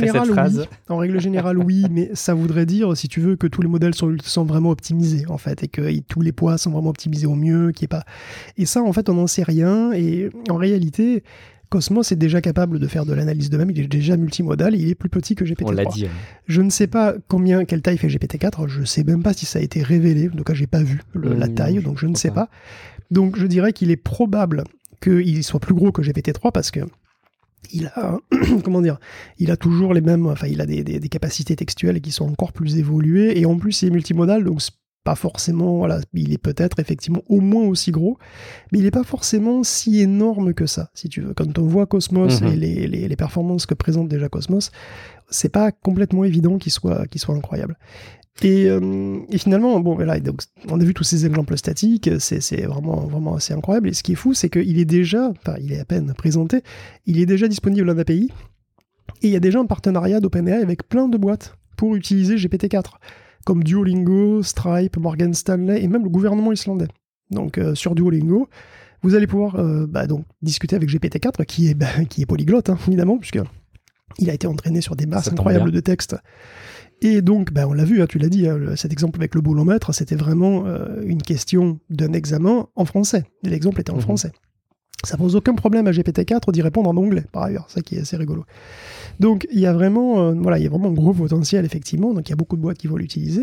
règle générale, oui, mais ça voudrait dire, si tu veux, que tous les modèles sont vraiment optimisés, en fait, et que tous les poids sont vraiment optimisés au mieux, Et ça, en fait, on n'en sait rien, et en réalité... Cosmos est déjà capable de faire de l'analyse de même, il est déjà multimodal, il est plus petit que GPT-3. On l'a dit. Je ne sais pas quelle taille fait GPT-4, je ne sais même pas si ça a été révélé, en tout cas j'ai pas vu la taille, donc je ne sais pas. Donc je dirais qu'il est probable qu'il soit plus gros que GPT-3 parce que il a, il a toujours les mêmes, enfin il a des capacités textuelles qui sont encore plus évoluées, et en plus il est multimodal, donc pas forcément, voilà, il est peut-être effectivement au moins aussi gros, mais il n'est pas forcément si énorme que ça, si tu veux. Quand on voit Cosmos et les performances que présente déjà Cosmos, c'est pas complètement évident qu'il soit incroyable. Et finalement, bon, voilà, donc, on a vu tous ces exemples statiques, c'est vraiment assez incroyable. Et ce qui est fou, c'est qu'il est déjà, enfin, il est à peine présenté, il est déjà disponible en API, et il y a déjà un partenariat d'OpenAI avec plein de boîtes pour utiliser GPT-4. Comme Duolingo, Stripe, Morgan Stanley et même le gouvernement islandais. Donc sur Duolingo, vous allez pouvoir donc discuter avec GPT-4 qui est polyglotte, hein, évidemment, puisqu'il a été entraîné sur des masses incroyables de textes. Et donc, on l'a vu, hein, tu l'as dit, hein, cet exemple avec le bolomètre, c'était vraiment une question d'un examen en français. Et l'exemple était en français. Ça pose aucun problème à GPT-4 d'y répondre en anglais, par ailleurs, ça qui est assez rigolo. Donc il y a vraiment un gros potentiel, effectivement, donc il y a beaucoup de boîtes qui vont l'utiliser.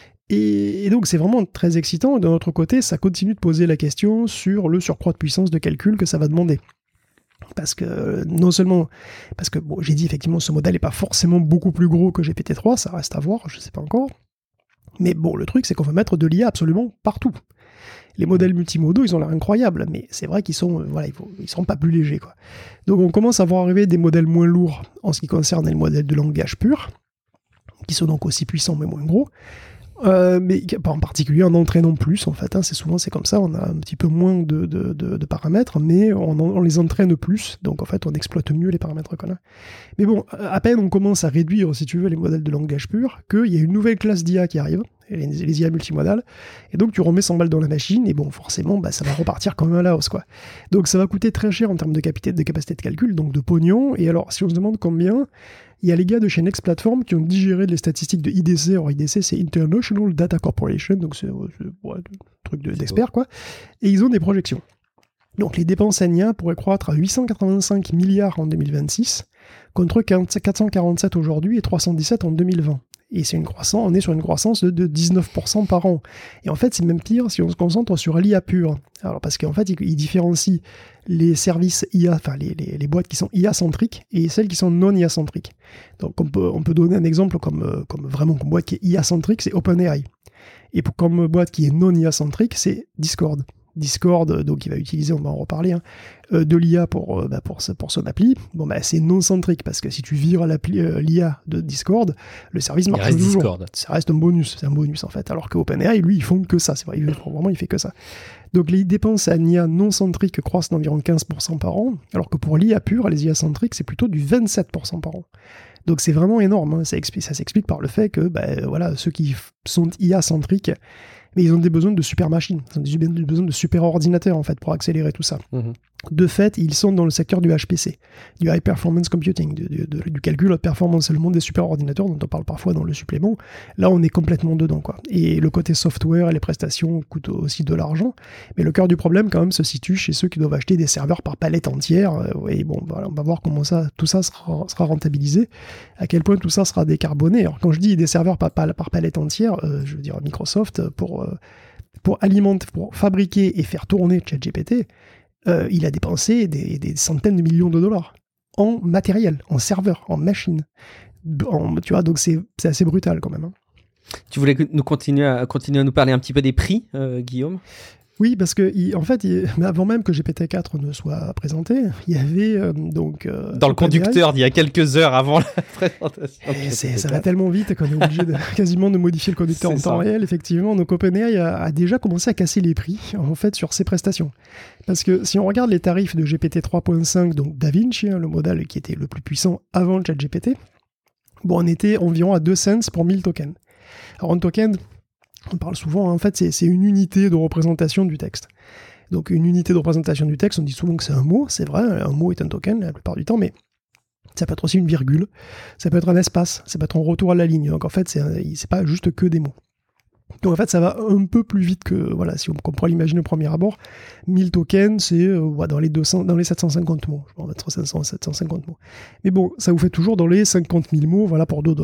Et donc c'est vraiment très excitant, et de notre côté, ça continue de poser la question sur le surcroît de puissance de calcul que ça va demander. Parce que, bon, j'ai dit effectivement, ce modèle n'est pas forcément beaucoup plus gros que GPT-3, ça reste à voir, je ne sais pas encore. Mais bon, le truc, c'est qu'on va mettre de l'IA absolument partout. Les modèles multimodaux, ils ont l'air incroyables, mais c'est vrai qu'ils sont, ils sont pas plus légers, quoi. Donc on commence à voir arriver des modèles moins lourds en ce qui concerne les modèles de langage pur, qui sont donc aussi puissants mais moins gros, mais en particulier en entraînant plus, en fait, hein, c'est comme ça, on a un petit peu moins de paramètres, mais on les entraîne plus, donc en fait on exploite mieux les paramètres qu'on a. Mais bon, à peine on commence à réduire, si tu veux, les modèles de langage pur, qu'il y a une nouvelle classe d'IA qui arrive, les IA multimodales. Et donc, tu remets 100 balles dans la machine, et bon, forcément, ça va repartir comme à la hausse, quoi. Donc, ça va coûter très cher en termes de capacité de calcul, donc de pognon. Et alors, si on se demande combien, il y a les gars de chez Next Platform qui ont digéré les statistiques de IDC. Alors, IDC, c'est International Data Corporation, donc c'est un truc d'experts, quoi. Et ils ont des projections. Donc, les dépenses en IA pourraient croître à 885 milliards en 2026, contre 447 aujourd'hui et 317 en 2020. Et on est sur une croissance de 19% par an. Et en fait, c'est même pire si on se concentre sur l'IA pure. Alors, parce qu'en fait, il différencie les services IA, enfin les boîtes qui sont IA-centriques et celles qui sont non IA-centriques. Donc, on peut donner un exemple comme boîte qui est IA-centrique, c'est OpenAI. Et comme boîte qui est non IA-centrique, c'est Discord. Discord, donc il va utiliser, on va en reparler, de l'IA pour son appli. Bon, c'est non-centrique, parce que si tu vires l'IA de Discord, le service marche toujours. Discord. Ça reste un bonus, c'est un bonus en fait. Alors que OpenAI, lui, ils font que ça, c'est vrai, il fait que ça. Donc les dépenses en IA non-centrique croissent d'environ 15% par an, alors que pour l'IA pure, les IA centriques, c'est plutôt du 27% par an. Donc c'est vraiment énorme, hein. Ça s'explique par le fait que ceux qui sont IA-centriques, mais ils ont des besoins de super machines, ils ont des besoins de super ordinateurs en fait pour accélérer tout ça. Mmh. De fait, ils sont dans le secteur du HPC, du High Performance Computing, du calcul haute performance. C'est le monde des super ordinateurs dont on parle parfois dans le supplément. Là, on est complètement dedans, quoi. Et le côté software et les prestations coûtent aussi de l'argent. Mais le cœur du problème, quand même, se situe chez ceux qui doivent acheter des serveurs par palette entière. Et bon, voilà, on va voir comment tout ça sera rentabilisé, à quel point tout ça sera décarboné. Alors, quand je dis des serveurs par palette entière, je veux dire Microsoft, pour fabriquer et faire tourner ChatGPT, il a dépensé des centaines de millions de dollars en matériel, en serveur, en machine. Tu vois, donc c'est assez brutal quand même. Hein. Tu voulais continuer à nous parler un petit peu des prix, Guillaume ? Oui, parce que avant même que GPT-4 ne soit présenté, il y avait dans le conducteur d'il y a quelques heures avant la présentation. Ça va tellement vite qu'on est obligé quasiment de modifier le conducteur en temps réel, effectivement. Donc OpenAI a déjà commencé à casser les prix, en fait, sur ses prestations. Parce que si on regarde les tarifs de GPT 3.5, donc DaVinci, le modèle qui était le plus puissant avant le ChatGPT, on était environ à 2 cents pour 1000 tokens. Alors un token, on parle souvent, en fait, c'est une unité de représentation du texte. Donc une unité de représentation du texte, on dit souvent que c'est un mot, c'est vrai, un mot est un token la plupart du temps, mais ça peut être aussi une virgule, ça peut être un espace, ça peut être un retour à la ligne. Donc en fait, c'est pas juste que des mots. Donc en fait, ça va un peu plus vite que, si on pourrait l'imaginer au premier abord, 1000 tokens, c'est dans les 750 mots, je vais mettre 500 et 750 mots. Mais bon, ça vous fait toujours dans les 50 000 mots, pour $2.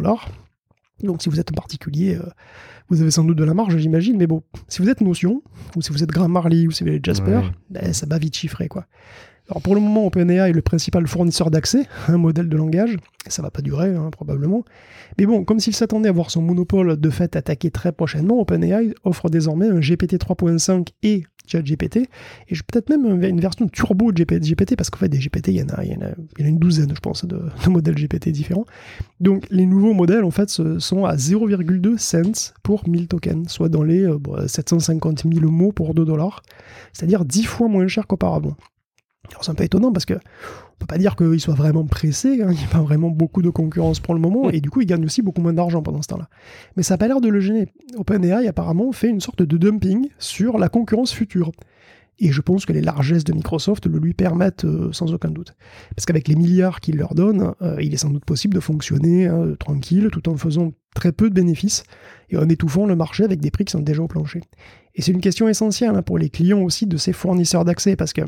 Donc si vous êtes un particulier, vous avez sans doute de la marge, j'imagine, mais bon, si vous êtes Notion, ou si vous êtes Grammarly, ou si vous êtes Jasper, ça va vite chiffrer, quoi. Alors pour le moment, OpenAI est le principal fournisseur d'accès à un modèle de langage, ça va pas durer, probablement. Mais bon, comme s'il s'attendait à voir son monopole de fait attaqué très prochainement, OpenAI offre désormais un GPT 3.5 et ChatGPT, et peut-être même une version turbo de GPT, parce qu'en fait des GPT, il y en a une douzaine, je pense, de modèles GPT différents. Donc les nouveaux modèles, en fait, sont à 0,2 cents pour 1000 tokens, soit dans les 750 000 mots pour $2, c'est-à-dire 10 fois moins cher qu'auparavant. Alors c'est un peu étonnant parce que on peut pas dire qu'il soit vraiment pressé, il n'y a pas vraiment beaucoup de concurrence pour le moment, et du coup il gagne aussi beaucoup moins d'argent pendant ce temps-là. Mais ça n'a pas l'air de le gêner. OpenAI apparemment fait une sorte de dumping sur la concurrence future. Et je pense que les largesses de Microsoft le lui permettent sans aucun doute. Parce qu'avec les milliards qu'il leur donne, il est sans doute possible de fonctionner tranquille, tout en faisant très peu de bénéfices, et en étouffant le marché avec des prix qui sont déjà au plancher. Et c'est une question essentielle pour les clients aussi de ces fournisseurs d'accès, parce que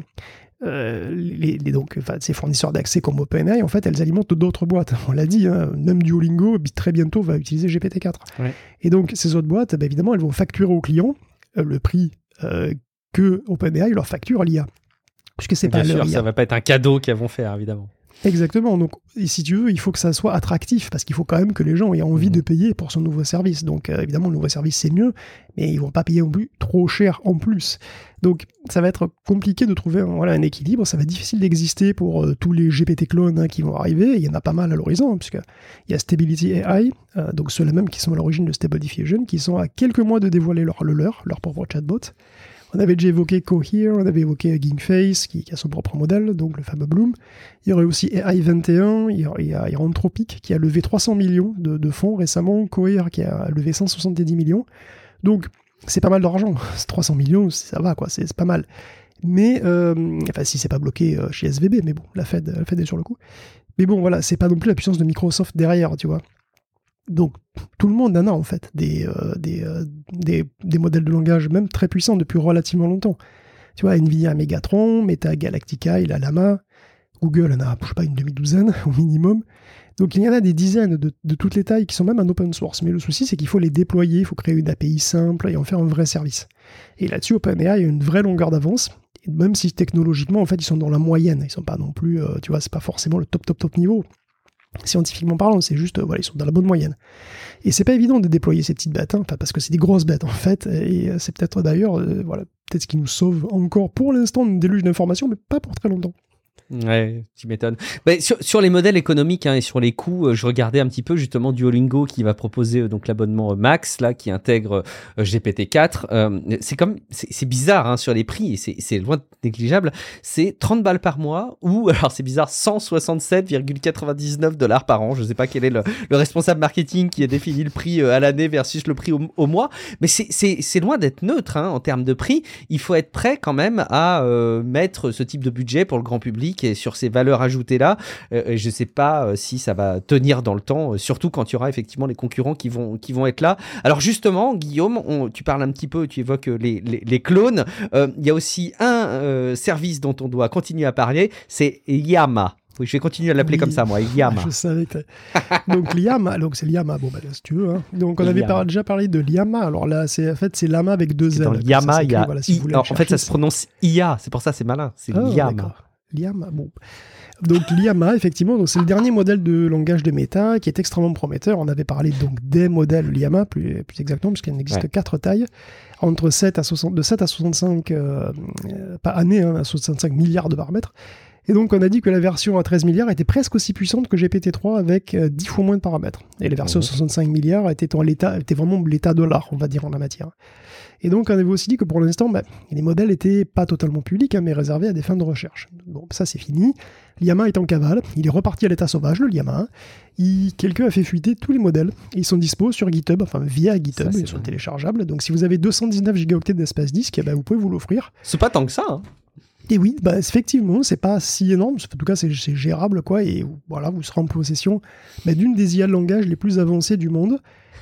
ces fournisseurs d'accès comme OpenAI, en fait, elles alimentent d'autres boîtes. On l'a dit, même Duolingo, très bientôt, va utiliser GPT-4. Ouais. Et donc, ces autres boîtes, évidemment, elles vont facturer aux clients le prix que OpenAI leur facture à l'IA. Puisque c'est pas leur IA. Ça va pas être un cadeau qu'elles vont faire, évidemment. Exactement. Donc, si tu veux, il faut que ça soit attractif, parce qu'il faut quand même que les gens aient envie de payer pour son nouveau service. Donc, évidemment, le nouveau service, c'est mieux, mais ils vont pas payer non plus trop cher en plus. Donc, ça va être compliqué de trouver un équilibre. Ça va être difficile d'exister pour tous les GPT clones qui vont arriver. Il y en a pas mal à l'horizon, puisqu'il y a Stability AI, donc ceux-là même qui sont à l'origine de Stable Diffusion, qui sont à quelques mois de dévoiler leur propre chatbot. On avait déjà évoqué Cohere, on avait évoqué Hugging Face, qui a son propre modèle, donc le fameux Bloom. Il y aurait aussi AI21, il y a Anthropic, qui a levé 300 millions de fonds récemment, Cohere, qui a levé 170 millions. Donc, c'est pas mal d'argent. 300 millions, ça va, quoi, c'est pas mal. Mais, enfin, si c'est pas bloqué chez SVB, mais bon, la Fed est sur le coup. Mais bon, voilà, c'est pas non plus la puissance de Microsoft derrière, tu vois. Donc, tout le monde en a, en fait, des modèles de langage, même très puissants, depuis relativement longtemps. Tu vois, Nvidia a Megatron, Meta Galactica, il a Llama, Google en a, je sais pas, une demi-douzaine, au minimum. Donc, il y en a des dizaines de toutes les tailles qui sont même en open source. Mais le souci, c'est qu'il faut les déployer, il faut créer une API simple et en faire un vrai service. Et là-dessus, OpenAI a une vraie longueur d'avance. Même si technologiquement, en fait, ils sont dans la moyenne. Ils sont pas non plus, tu vois, c'est pas forcément le top niveau. Scientifiquement parlant, c'est juste, voilà, ils sont dans la bonne moyenne. Et c'est pas évident de déployer ces petites bêtes, hein, parce que c'est des grosses bêtes, en fait. Et c'est peut-être d'ailleurs, voilà, peut-être ce qui nous sauve encore pour l'instant d'une déluge d'informations, mais pas pour très longtemps. Ouais, tu m'étonnes. Bah, sur les modèles économiques et sur les coûts, je regardais un petit peu justement Duolingo qui va proposer donc l'abonnement Max là qui intègre GPT-4. C'est bizarre sur les prix et c'est loin de négligeable. C'est 30 balles par mois ou alors c'est bizarre 167,99 $ par an. Je sais pas quel est le responsable marketing qui a défini le prix à l'année versus le prix au mois, mais c'est loin d'être neutre en termes de prix. Il faut être prêt quand même à mettre ce type de budget pour le grand public. Et sur ces valeurs ajoutées-là, je ne sais pas si ça va tenir dans le temps, surtout quand il y aura effectivement les concurrents qui vont être là. Alors justement, Guillaume, tu parles un petit peu, tu évoques les clones. Il y a aussi un service dont on doit continuer à parler, c'est Llama. Oui, je vais continuer à l'appeler comme ça, moi, Llama. Je savais que donc Llama, donc c'est Llama, bon, bah, si tu veux. Donc on avait déjà parlé de Llama, alors là, c'est Llama avec deux L. Dans Llama, il y a voilà, si en fait, ça se prononce IA, c'est pour ça, c'est malin, c'est Llama. Llama, bon. Donc Llama, effectivement, donc c'est le dernier modèle de langage de Meta qui est extrêmement prometteur. On avait parlé donc des modèles Llama, plus exactement, puisqu'il existe 4 tailles, entre 7 à 65 par année, à 65 milliards de paramètres. Et donc on a dit que la version à 13 milliards était presque aussi puissante que GPT-3 avec 10 fois moins de paramètres. Et la version à 65 milliards était vraiment l'état de l'art, on va dire, en la matière. Et donc, on avait aussi dit que pour l'instant, les modèles n'étaient pas totalement publics, mais réservés à des fins de recherche. Bon, ça c'est fini. Llama est en cavale, il est reparti à l'état sauvage, le Llama. Quelqu'un a fait fuiter tous les modèles. Ils sont dispo sur GitHub, enfin via GitHub, ils sont téléchargeables. Donc si vous avez 219 gigaoctets d'espace disque, vous pouvez vous l'offrir. C'est pas tant que ça, Et oui, effectivement, c'est pas si énorme, en tout cas c'est gérable, quoi, et voilà, vous serez en possession d'une des IA de langage les plus avancées du monde.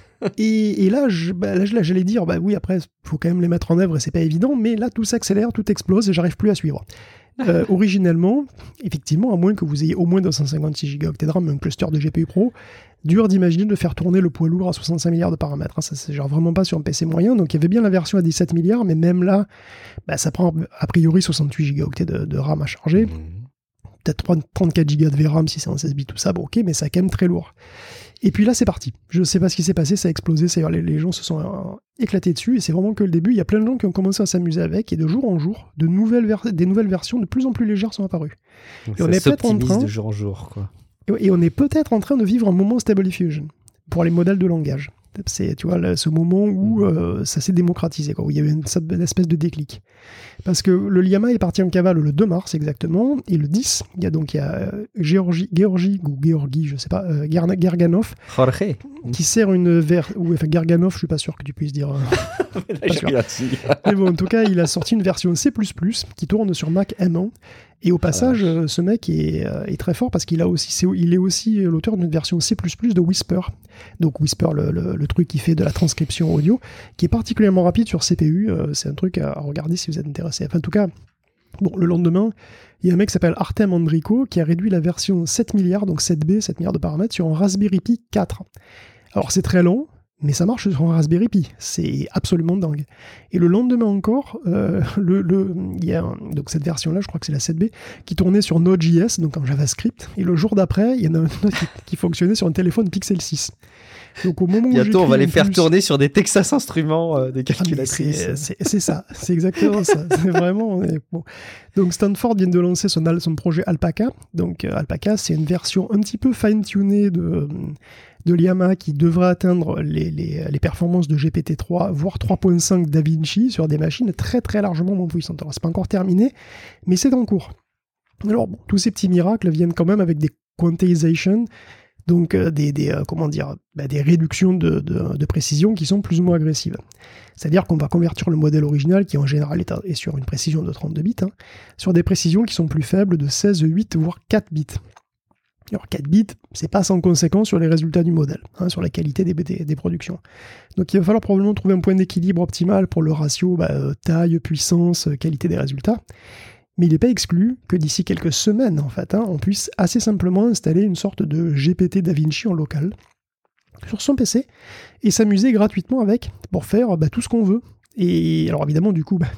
Et là, j'allais dire, oui, après, il faut quand même les mettre en œuvre et c'est pas évident, mais là, tout s'accélère, tout explose et j'arrive plus à suivre. Originellement, effectivement, à moins que vous ayez au moins 256 gigaoctets de RAM, un cluster de GPU Pro, dur d'imaginer de faire tourner le poids lourd à 65 milliards de paramètres. Ça, c'est genre vraiment pas sur un PC moyen. Donc, il y avait bien la version à 17 milliards, mais même là, ça prend a priori 68 gigaoctets de RAM à charger. Peut-être 34 gigas de VRAM si c'est en 16 bits, tout ça, bon, ok, mais c'est quand même très lourd. Et puis là, c'est parti. Je ne sais pas ce qui s'est passé, ça a explosé. C'est-à-dire, les gens se sont éclatés dessus, et c'est vraiment que le début. Il y a plein de gens qui ont commencé à s'amuser avec, et de jour en jour, des nouvelles versions de plus en plus légères sont apparues. Donc, et on est peut-être en train de jour en jour, quoi. Et on est peut-être en train de vivre un moment Stable Diffusion pour les modèles de langage. C'est, tu vois, ce moment où ça s'est démocratisé, quoi, où il y a eu une espèce de déclic. Parce que le Llama est parti en cavale le 2 mars exactement, et le 10, il y a Georgi, je sais pas, Garganov, Jorge, qui sert Garganov, je suis pas sûr que tu puisses dire. Mais bon, en tout cas, il a sorti une version C++ qui tourne sur Mac M1. Et au passage, ce mec est très fort parce qu'il est aussi l'auteur d'une version C++ de Whisper. Donc Whisper, le truc qui fait de la transcription audio, qui est particulièrement rapide sur CPU. C'est un truc à regarder si vous êtes intéressé. Enfin, en tout cas, bon, le lendemain, il y a un mec qui s'appelle Artem Andrico qui a réduit la version 7 milliards, donc 7B, 7 milliards de paramètres, sur un Raspberry Pi 4. Alors c'est très lent, mais ça marche sur un Raspberry Pi. C'est absolument dingue. Et le lendemain encore, il y a donc cette version-là, je crois que c'est la 7B, qui tournait sur Node.js, donc en JavaScript. Et le jour d'après, il y en a un autre qui fonctionnait sur un téléphone Pixel 6. Donc au moment bientôt, on va les faire tourner sur des Texas Instruments, des calculatrices. C'est ça, c'est exactement ça. C'est vraiment... Bon. Donc Stanford vient de lancer son projet Alpaca. Donc Alpaca, c'est une version un petit peu fine-tunée de de l'IAMA qui devrait atteindre les performances de GPT-3, voire 3.5 DaVinci sur des machines très très largement moins puissantes. Alors, c'est pas encore terminé, mais c'est en cours. Alors, bon, tous ces petits miracles viennent quand même avec des quantizations, donc des réductions de précision qui sont plus ou moins agressives. C'est-à-dire qu'on va convertir le modèle original, qui en général est sur une précision de 32 bits, sur des précisions qui sont plus faibles de 16, 8, voire 4 bits. Alors 4 bits, c'est pas sans conséquence sur les résultats du modèle, sur la qualité des productions. Donc il va falloir probablement trouver un point d'équilibre optimal pour le ratio taille, puissance, qualité des résultats. Mais il n'est pas exclu que d'ici quelques semaines, en fait, on puisse assez simplement installer une sorte de GPT DaVinci en local sur son PC et s'amuser gratuitement avec pour faire tout ce qu'on veut. Et alors évidemment, du coup,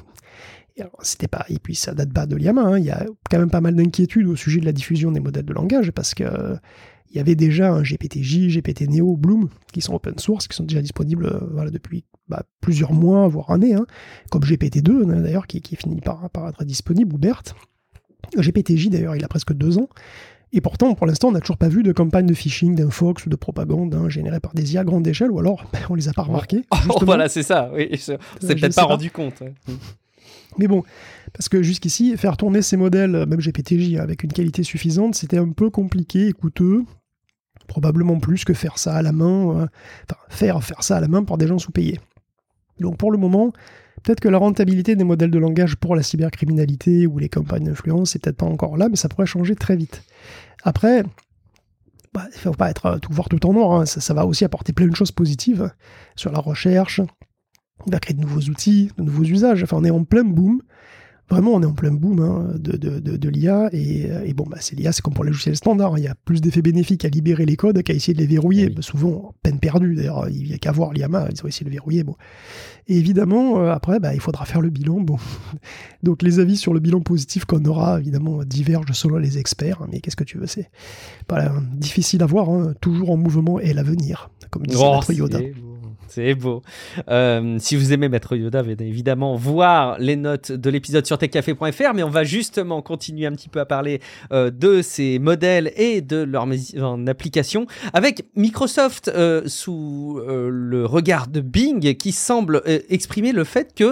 et puis ça date pas de l'IAMA, il y a quand même pas mal d'inquiétudes au sujet de la diffusion des modèles de langage parce que il y avait déjà un GPT-J, GPT-Neo, Bloom, qui sont open source, qui sont déjà disponibles depuis plusieurs mois, voire années, comme GPT-2 d'ailleurs, qui finit par être disponible, ou BERT. GPT-J d'ailleurs, il a presque 2 ans. Et pourtant, pour l'instant, on n'a toujours pas vu de campagne de phishing, d'infox ou de propagande générée par des IA à grande échelle, ou alors on les a pas remarqués. Voilà, c'est ça, oui. C'est peut-être pas rendu compte. Ouais. Mais bon, parce que jusqu'ici, faire tourner ces modèles, même GPT-J, avec une qualité suffisante, c'était un peu compliqué et coûteux. Probablement plus que faire ça à la main, faire ça à la main par des gens sous-payés. Donc pour le moment, peut-être que la rentabilité des modèles de langage pour la cybercriminalité ou les campagnes d'influence, c'est peut-être pas encore là, mais ça pourrait changer très vite. Après, il ne faut pas voir tout en noir, ça va aussi apporter plein de choses positives sur la recherche, il va créer de nouveaux outils, de nouveaux usages, on est en plein boom. Vraiment, on est en plein boom de l'IA, et bon, c'est l'IA, c'est comme pour les logiciels standards, il y a plus d'effets bénéfiques à libérer les codes qu'à essayer de les verrouiller, souvent peine perdue, d'ailleurs, il n'y a qu'à voir l'IAMA, ils ont essayé de le verrouiller, bon. Et évidemment, après, il faudra faire le bilan, bon. Donc les avis sur le bilan positif qu'on aura, évidemment, divergent selon les experts, mais qu'est-ce que tu veux, c'est difficile à voir, toujours en mouvement est l'avenir, comme disait Maître Yoda. C'est beau. Si vous aimez Maître Yoda, venez évidemment voir les notes de l'épisode sur techcafé.fr, mais on va justement continuer un petit peu à parler de ces modèles et de leur application avec Microsoft sous le regard de Bing qui semble exprimer le fait que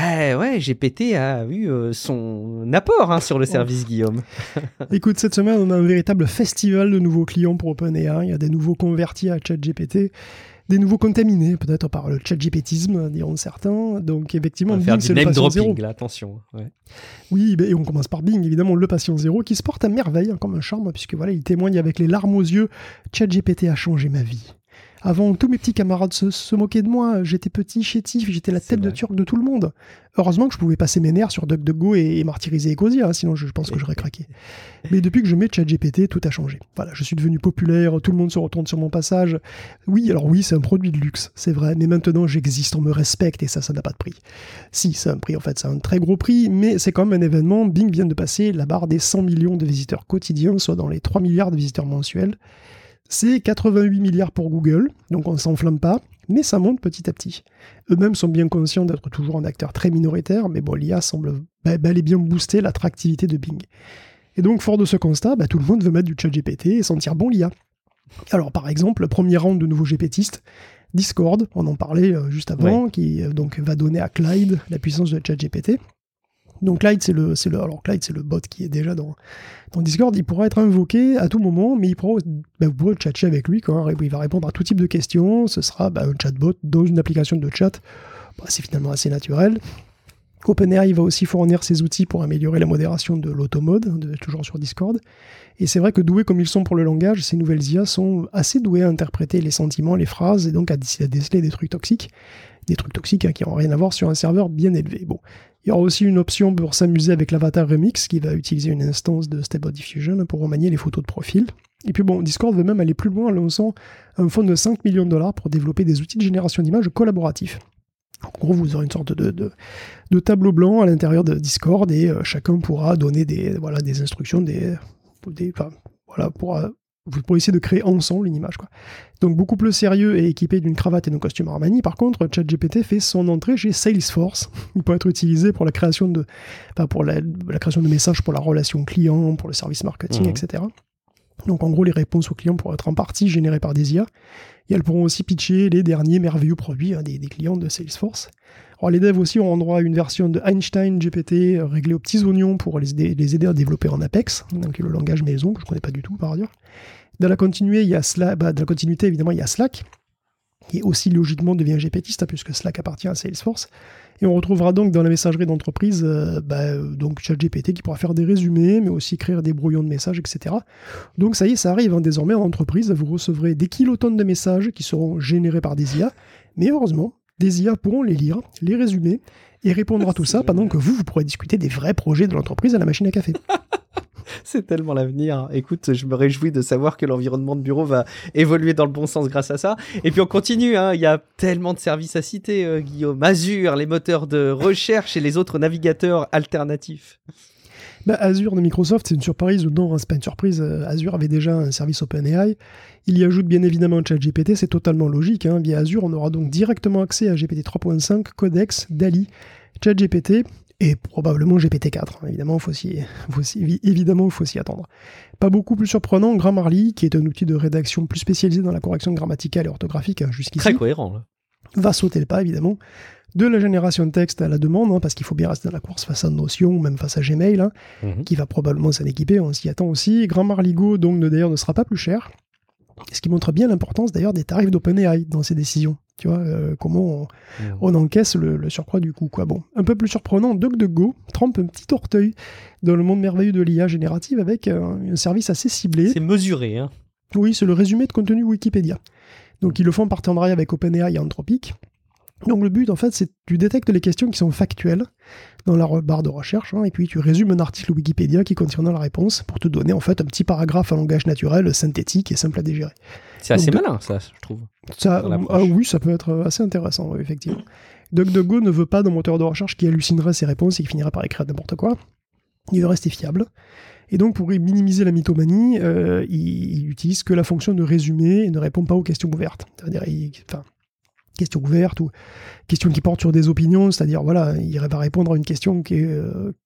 GPT a eu son apport sur le service, Guillaume. Écoute, cette semaine, on a un véritable festival de nouveaux clients pour OpenAI. Il y a des nouveaux convertis à ChatGPT. Des nouveaux contaminés, peut-être par le ChatGPTisme, diront certains. Donc, effectivement, Bing, c'est le patient zéro. Là, attention. Ouais. Oui, et on commence par Bing, évidemment, le patient zéro, qui se porte à merveille, comme un charme, puisque il témoigne avec les larmes aux yeux. ChatGPT a changé ma vie. Avant, tous mes petits camarades se moquaient de moi. J'étais petit, chétif, j'étais la tête de turc de tout le monde. Heureusement que je pouvais passer mes nerfs sur DuckDuckGo et martyriser Ecosia, sinon je pense que j'aurais craqué. Mais depuis que je mets ChatGPT, tout a changé. Voilà, je suis devenu populaire, tout le monde se retourne sur mon passage. Oui, c'est un produit de luxe, c'est vrai, mais maintenant j'existe, on me respecte et ça n'a pas de prix. Si, c'est un prix, en fait, c'est un très gros prix, mais c'est quand même un événement. Bing vient de passer la barre des 100 millions de visiteurs quotidiens, soit dans les 3 milliards de visiteurs mensuels. C'est 88 milliards pour Google, donc on ne s'enflamme pas, mais ça monte petit à petit. Eux-mêmes sont bien conscients d'être toujours un acteur très minoritaire, mais l'IA semble bel et bien booster l'attractivité de Bing. Et donc, fort de ce constat, tout le monde veut mettre du ChatGPT et sentir bon l'IA. Alors, par exemple, le premier round de nouveaux GPTistes, Discord, on en parlait juste avant, qui donc va donner à Clyde la puissance de ChatGPT. Donc Clyde, c'est le bot qui est déjà dans Discord. Il pourra être invoqué à tout moment, mais vous pourrez chatcher avec lui, il va répondre à tout type de questions. Ce sera un chatbot dans une application de chat. C'est finalement assez naturel. OpenAI va aussi fournir ses outils pour améliorer la modération de l'automode, toujours sur Discord. Et c'est vrai que doués comme ils sont pour le langage, ces nouvelles IA sont assez douées à interpréter les sentiments, les phrases, et donc à déceler des trucs toxiques. Des trucs toxiques qui n'ont rien à voir sur un serveur bien élevé. Bon. Il y aura aussi une option pour s'amuser avec l'avatar Remix qui va utiliser une instance de Stable Diffusion pour remanier les photos de profil. Et puis Discord veut même aller plus loin en lançant un fonds de 5 millions de dollars pour développer des outils de génération d'images collaboratifs. En gros, vous aurez une sorte de tableau blanc à l'intérieur de Discord et chacun pourra donner des instructions, pour essayer de créer ensemble une image. Donc beaucoup plus sérieux et équipé d'une cravate et d'un costume Armani. Par contre, ChatGPT fait son entrée chez Salesforce. Il peut être utilisé pour la création de, création de messages pour la relation client, pour le service marketing, etc. Donc en gros, les réponses aux clients pourront être en partie générées par des IA, et elles pourront aussi pitcher les derniers merveilleux produits des clients de Salesforce. Alors les devs aussi auront droit à une version de Einstein GPT réglée aux petits oignons pour les aider à développer en Apex, donc le langage maison que je ne connais pas du tout par ailleurs. Dans la continuité, il y a Slack, qui aussi logiquement devient GPTiste, puisque Slack appartient à Salesforce. Et on retrouvera donc dans la messagerie d'entreprise donc ChatGPT qui pourra faire des résumés, mais aussi écrire des brouillons de messages, etc. Donc ça y est, ça arrive désormais en entreprise. Vous recevrez des kilotonnes de messages qui seront générés par des IA, mais heureusement, des IA pourront les lire, les résumer et répondre à tout ça pendant que vous pourrez discuter des vrais projets de l'entreprise à la machine à café. C'est tellement l'avenir. Écoute, je me réjouis de savoir que l'environnement de bureau va évoluer dans le bon sens grâce à ça. Et puis on continue, il y a tellement de services à citer, Guillaume. Azure, les moteurs de recherche et les autres navigateurs alternatifs. Azure de Microsoft, c'est une surprise ou non, c'est pas une surprise. Azure avait déjà un service OpenAI. Il y ajoute bien évidemment ChatGPT, c'est totalement logique. Via Azure, on aura donc directement accès à GPT 3.5, Codex, DALL-E, ChatGPT et probablement GPT-4. Évidemment, il faut s'y attendre. Pas beaucoup plus surprenant, Grammarly, qui est un outil de rédaction plus spécialisé dans la correction grammaticale et orthographique jusqu'ici. Très cohérent, là. Va sauter le pas, évidemment. De la génération de texte à la demande, parce qu'il faut bien rester dans la course face à Notion ou même face à Gmail, qui va probablement s'en équiper, on s'y attend aussi. Grammarly Go, donc, d'ailleurs, ne sera pas plus cher. Ce qui montre bien l'importance, d'ailleurs, des tarifs d'OpenAI dans ces décisions. Tu vois, comment on encaisse le surcroît du coût, quoi. Bon, un peu plus surprenant, DuckDuckGo trempe un petit orteil dans le monde merveilleux de l'IA générative avec un service assez ciblé. C'est mesuré, hein. Oui, c'est le résumé de contenu Wikipédia. Donc, ils le font en partenariat avec OpenAI et Anthropic. Donc le but, en fait, c'est que tu détectes les questions qui sont factuelles dans la barre de recherche, et puis tu résumes un article Wikipédia qui contient la réponse pour te donner en fait un petit paragraphe en langage naturel, synthétique et simple à digérer. C'est assez malin, ça, je trouve. Oui, ça peut être assez intéressant, oui, effectivement. DuckDuckGo ne veut pas d'un moteur de recherche qui hallucinerait ses réponses et qui finirait par écrire n'importe quoi. Il veut rester fiable. Et donc, pour minimiser la mythomanie, il utilise que la fonction de résumé et ne répond pas aux questions ouvertes. C'est-à-dire, questions ouvertes ou questions qui portent sur des opinions, c'est-à-dire, voilà, il va répondre à une question qui est,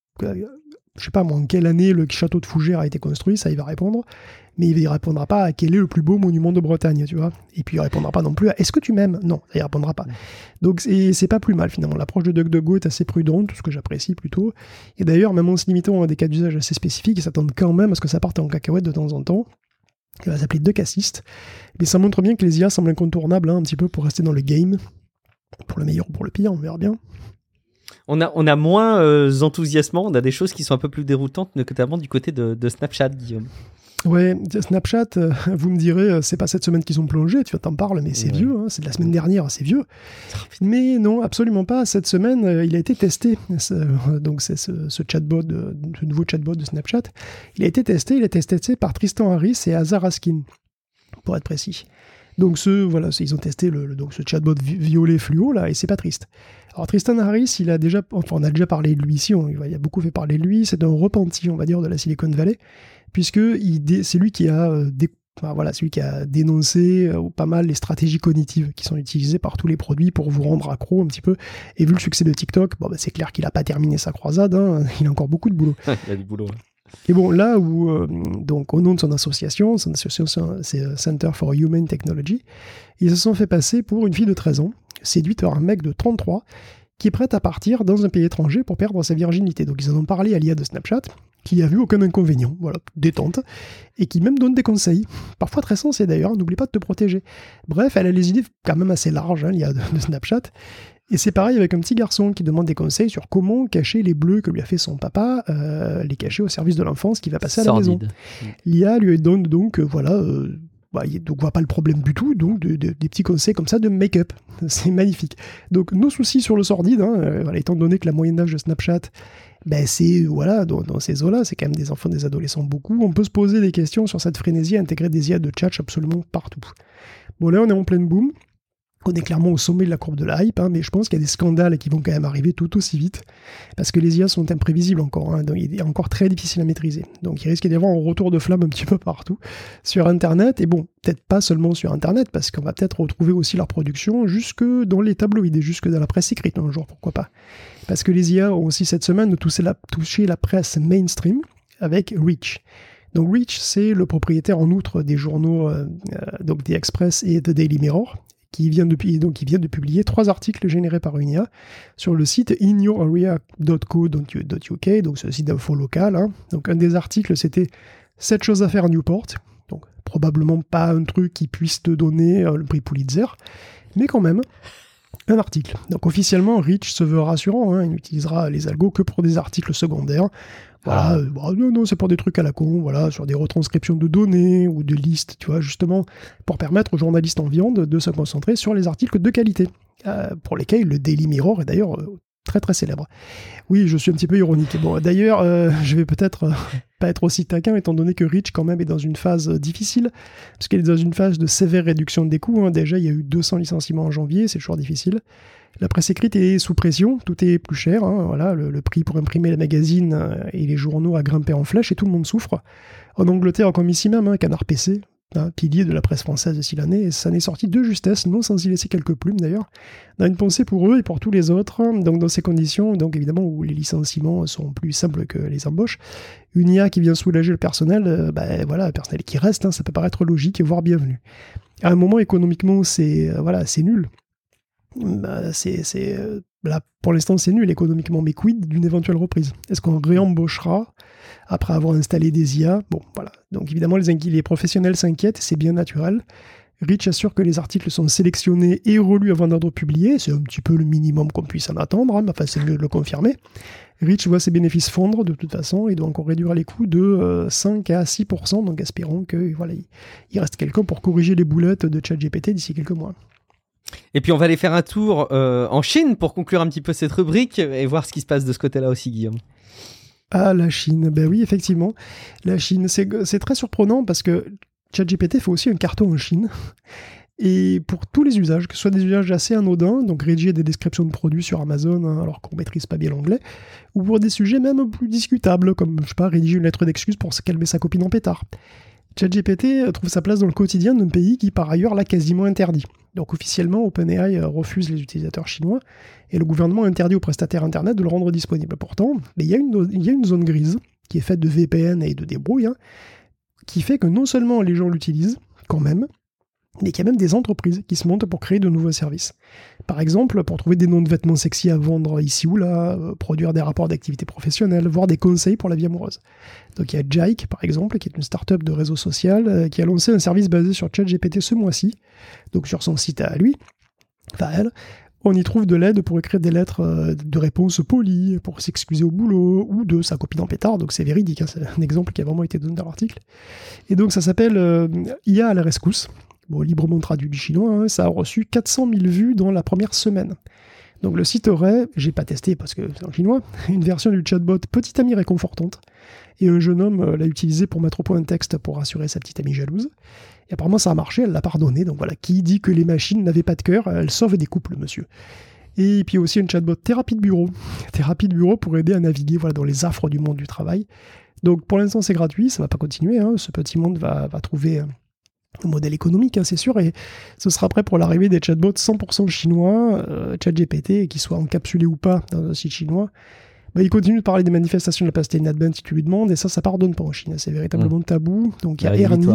je sais pas moi, en quelle année le château de Fougères a été construit, ça il va répondre, mais il ne répondra pas à quel est le plus beau monument de Bretagne, tu vois, et puis il ne répondra pas non plus à est-ce que tu m'aimes, non, il ne répondra pas. Donc c'est pas plus mal finalement, l'approche de DuckDuckGo est assez prudente, ce que j'apprécie plutôt, et d'ailleurs, même en se limitant à des cas d'usage assez spécifiques, ils s'attendent quand même à ce que ça parte en cacahuète de temps en temps. Il va s'appeler DuckAssist. Mais ça montre bien que les IA semblent incontournables, un petit peu pour rester dans le game. Pour le meilleur ou pour le pire, on verra bien. On a moins enthousiasmant, on a des choses qui sont un peu plus déroutantes, notamment du côté de Snapchat, Guillaume. Ouais, Snapchat, vous me direz, c'est pas cette semaine qu'ils ont plongé, tu t'en parles, mais c'est vieux, c'est de la semaine dernière, c'est vieux. Mais non, absolument pas. Cette semaine, il a été testé. Donc c'est ce chatbot, ce nouveau chatbot de Snapchat. Il a été testé par Tristan Harris et Hazar Raskin, pour être précis. Donc ils ont testé ce chatbot violet fluo, là, et c'est pas triste. Alors Tristan Harris, on a déjà parlé de lui ici, il a beaucoup fait parler de lui, c'est un repenti, on va dire, de la Silicon Valley, puisque c'est lui qui a dénoncé pas mal les stratégies cognitives qui sont utilisées par tous les produits pour vous rendre accro un petit peu. Et vu le succès de TikTok, c'est clair qu'il n'a pas terminé sa croisade, il a encore beaucoup de boulot. Il a du boulot. Et bon, là où, donc au nom de son association c'est Center for Human Technology, ils se sont fait passer pour une fille de 13 ans, séduite par un mec de 33, qui est prête à partir dans un pays étranger pour perdre sa virginité. Donc ils en ont parlé à l'IA de Snapchat, qui a vu aucun inconvénient, voilà, détente, et qui même donne des conseils, parfois très sensés d'ailleurs, n'oublie pas de te protéger. Bref, elle a les idées quand même assez larges, l'IA de Snapchat, et c'est pareil avec un petit garçon qui demande des conseils sur comment cacher les bleus que lui a fait son papa, les cacher au service de l'enfance qui va passer à la maison. L'IA lui donne donc, donc on voit pas le problème du tout, donc des petits conseils comme ça de make-up. C'est magnifique. Donc nos soucis sur le sordide, étant donné que la moyenne d'âge de Snapchat, c'est, dans ces eaux-là, c'est quand même des enfants, des adolescents beaucoup, on peut se poser des questions sur cette frénésie à intégrer des IA de chat absolument partout. Bon, là on est en pleine boom, on est clairement au sommet de la courbe de la hype, mais je pense qu'il y a des scandales qui vont quand même arriver tout aussi vite, parce que les IA sont imprévisibles encore, donc il est encore très difficile à maîtriser. Donc il risque d'y avoir un retour de flamme un petit peu partout sur Internet, et bon, peut-être pas seulement sur Internet, parce qu'on va peut-être retrouver aussi leur production jusque dans les tabloïds, et jusque dans la presse écrite un jour, pourquoi pas. Parce que les IA ont aussi cette semaine touché la presse mainstream avec Reach. Donc Reach, c'est le propriétaire en outre des journaux donc The Express et The Daily Mirror, qui vient de publier 3 articles générés par une IA sur le site inyourarea.co.uk, donc c'est un site d'info local. Hein. Donc un des articles, c'était 7 choses à faire à Newport. Donc probablement pas un truc qui puisse te donner le prix Pulitzer, mais quand même un article. Donc officiellement, Reach se veut rassurant, hein, il n'utilisera les algos que pour des articles secondaires. Voilà, non, c'est pour des trucs à la con, voilà, sur des retranscriptions de données ou de listes, tu vois, justement, pour permettre aux journalistes en viande de se concentrer sur les articles de qualité, pour lesquels le Daily Mirror est d'ailleurs très très célèbre. Oui, je suis un petit peu ironique. Bon, d'ailleurs, je vais peut-être pas être aussi taquin, étant donné que Reach, quand même, est dans une phase difficile, parce qu'elle est dans une phase de sévère réduction des coûts. Hein. Déjà, il y a eu 200 licenciements en janvier, c'est toujours difficile. La presse écrite est sous pression, tout est plus cher. Hein. Voilà, le prix pour imprimer les magazines et les journaux a grimpé en flèche et tout le monde souffre. En Angleterre, comme ici même, hein, Canard PC, pilier de la presse française de l'année, et ça n'est sorti de justesse, non sans y laisser quelques plumes d'ailleurs, dans une pensée pour eux et pour tous les autres. Donc dans ces conditions, donc évidemment où les licenciements sont plus simples que les embauches, une IA qui vient soulager le personnel, voilà, le personnel qui reste, hein, ça peut paraître logique et voire bienvenu. À un moment économiquement, c'est nul. Là, pour l'instant, c'est nul économiquement, mais quid d'une éventuelle reprise? Est-ce qu'on réembauchera après avoir installé des IA? Bon, voilà. Donc évidemment, les professionnels s'inquiètent, c'est bien naturel. Reach assure que les articles sont sélectionnés et relus avant d'être publiés. C'est un petit peu le minimum qu'on puisse en attendre, hein, mais enfin, c'est mieux de le confirmer. Reach voit ses bénéfices fondre de toute façon et doit encore réduire les coûts de 5 à 6%, donc espérons qu'il il reste quelqu'un pour corriger les boulettes de ChatGPT d'ici quelques mois. Et puis on va aller faire un tour en Chine pour conclure un petit peu cette rubrique et voir ce qui se passe de ce côté-là aussi, Guillaume. Ah, la Chine, ben oui, effectivement. La Chine, c'est très surprenant parce que ChatGPT fait aussi un carton en Chine. Et pour tous les usages, que ce soit des usages assez anodins, donc rédiger des descriptions de produits sur Amazon hein, alors qu'on ne maîtrise pas bien l'anglais, ou pour des sujets même plus discutables, comme, je sais pas, rédiger une lettre d'excuse pour se calmer sa copine en pétard. ChatGPT trouve sa place dans le quotidien d'un pays qui, par ailleurs, l'a quasiment interdit. Donc officiellement, OpenAI refuse les utilisateurs chinois et le gouvernement interdit aux prestataires Internet de le rendre disponible. Pourtant, il y a une zone grise qui est faite de VPN et de débrouille, hein, qui fait que non seulement les gens l'utilisent, quand même, mais qu'il y a même des entreprises qui se montent pour créer de nouveaux services. Par exemple, pour trouver des noms de vêtements sexy à vendre ici ou là, produire des rapports d'activité professionnelle, voire des conseils pour la vie amoureuse. Donc il y a Jike, par exemple, qui est une start-up de réseau social, qui a lancé un service basé sur ChatGPT ce mois-ci. Donc sur son site à lui, enfin elle, on y trouve de l'aide pour écrire des lettres de réponse polies, pour s'excuser au boulot, ou de sa copine en pétard, donc c'est véridique, hein, c'est un exemple qui a vraiment été donné dans l'article. Et donc ça s'appelle IA à la rescousse. Bon, librement traduit du chinois, hein, ça a reçu 400 000 vues dans la première semaine. Donc le site aurait, j'ai pas testé parce que c'est en chinois, une version du chatbot petite amie réconfortante. Et un jeune homme l'a utilisé pour mettre au point un texte pour rassurer sa petite amie jalouse. Et apparemment ça a marché, elle l'a pardonné. Donc voilà, qui dit que les machines n'avaient pas de cœur, elles sauvent des couples, monsieur. Et puis aussi un chatbot thérapie de bureau. Thérapie de bureau pour aider à naviguer dans les affres du monde du travail. Donc pour l'instant c'est gratuit, ça va pas continuer. Hein. Ce petit monde va trouver un modèle économique, hein, c'est sûr, et ce sera prêt pour l'arrivée des chatbots 100% chinois, ChatGPT, qui soient encapsulés ou pas dans un site chinois. Il continue de parler des manifestations de la pastille Nadbent si tu lui demandes, et ça pardonne pas en Chine, c'est véritablement tabou. Donc il y a Ernie.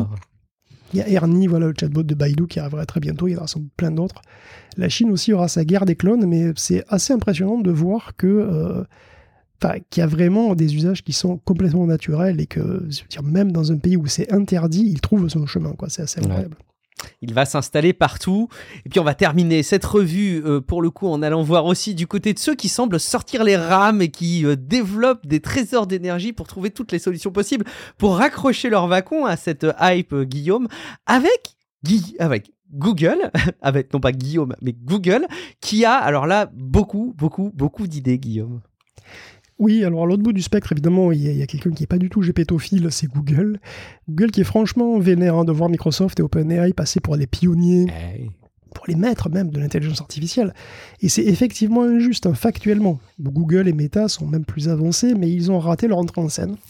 Il y a Ernie, voilà, le chatbot de Baidu qui arrivera très bientôt, il y en aura sans doute plein d'autres. La Chine aussi aura sa guerre des clones, mais c'est assez impressionnant de voir que qu'il y a vraiment des usages qui sont complètement naturels et que, je veux dire, même dans un pays où c'est interdit, il trouve son chemin, quoi. C'est assez incroyable. Il va s'installer partout. Et puis on va terminer cette revue, pour le coup, en allant voir aussi du côté de ceux qui semblent sortir les rames et qui développent des trésors d'énergie pour trouver toutes les solutions possibles pour raccrocher leur wagon à cette hype, Guillaume, avec Google, non pas Guillaume, mais Google, qui a, alors là, beaucoup d'idées, Guillaume. Oui, alors à l'autre bout du spectre, évidemment, il y a quelqu'un qui n'est pas du tout gépétophile, c'est Google. Google qui est franchement vénère de voir Microsoft et OpenAI passer pour les pionniers, pour les maîtres même de l'intelligence artificielle. Et c'est effectivement injuste, hein, factuellement. Google et Meta sont même plus avancés, mais ils ont raté leur entrée en scène.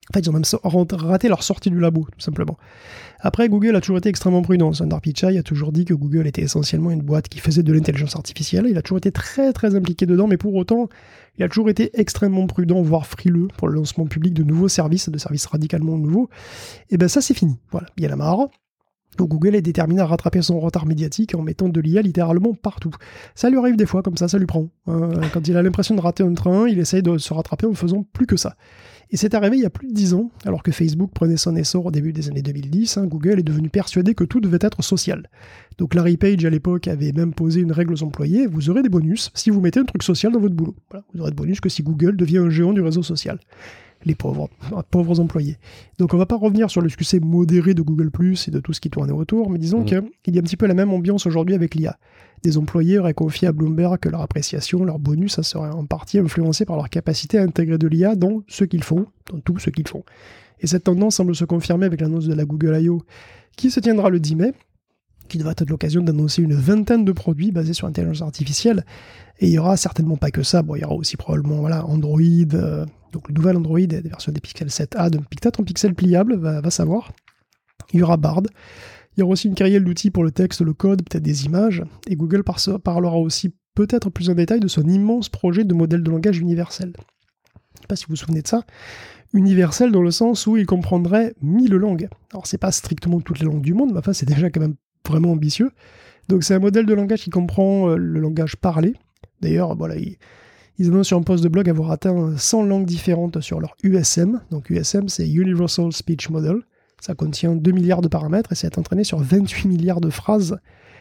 En fait, ils ont même raté leur sortie du labo, tout simplement. Après, Google a toujours été extrêmement prudent. Sundar Pichai a toujours dit que Google était essentiellement une boîte qui faisait de l'intelligence artificielle. Il a toujours été très très impliqué dedans, mais pour autant, il a toujours été extrêmement prudent, voire frileux pour le lancement public de nouveaux services, de services radicalement nouveaux. Et ben ça, c'est fini. Voilà, il y en a marre. Donc Google est déterminé à rattraper son retard médiatique en mettant de l'IA littéralement partout. Ça lui arrive des fois comme ça lui prend. Quand il a l'impression de rater un train, il essaye de se rattraper en faisant plus que ça. Et c'est arrivé il y a plus de 10 ans, alors que Facebook prenait son essor au début des années 2010, Google est devenu persuadé que tout devait être social. Donc Larry Page à l'époque avait même posé une règle aux employés, vous aurez des bonus si vous mettez un truc social dans votre boulot. Voilà, vous aurez de bonus que si Google devient un géant du réseau social. Les pauvres employés. Donc on va pas revenir sur le succès modéré de Google+, et de tout ce qui tournait autour, mais disons qu'il y a un petit peu la même ambiance aujourd'hui avec l'IA. Des employés auraient confié à Bloomberg que leur appréciation, leur bonus, ça serait en partie influencé par leur capacité à intégrer de l'IA dans ce qu'ils font, dans tout ce qu'ils font. Et cette tendance semble se confirmer avec l'annonce de la Google I.O. qui se tiendra le 10 mai, qui devrait être l'occasion d'annoncer une vingtaine de produits basés sur l'intelligence artificielle. Et il y aura certainement pas que ça. Bon, il y aura aussi probablement Android, donc le nouvel Android, des versions des Pixel 7a, peut-être en pixel pliable, va savoir. Il y aura Bard. Il y aura aussi une kyrielle d'outils pour le texte, le code, peut-être des images. Et Google parlera aussi peut-être plus en détail de son immense projet de modèle de langage universel. Je ne sais pas si vous vous souvenez de ça. Universel dans le sens où il comprendrait 1000 langues. Alors c'est pas strictement toutes les langues du monde, mais enfin c'est déjà quand même vraiment ambitieux. Donc c'est un modèle de langage qui comprend le langage parlé. D'ailleurs, voilà, ils annoncent sur un post de blog avoir atteint 100 langues différentes sur leur USM. Donc USM, c'est Universal Speech Model. Ça contient 2 milliards de paramètres et c'est entraîné sur 28 milliards de phrases,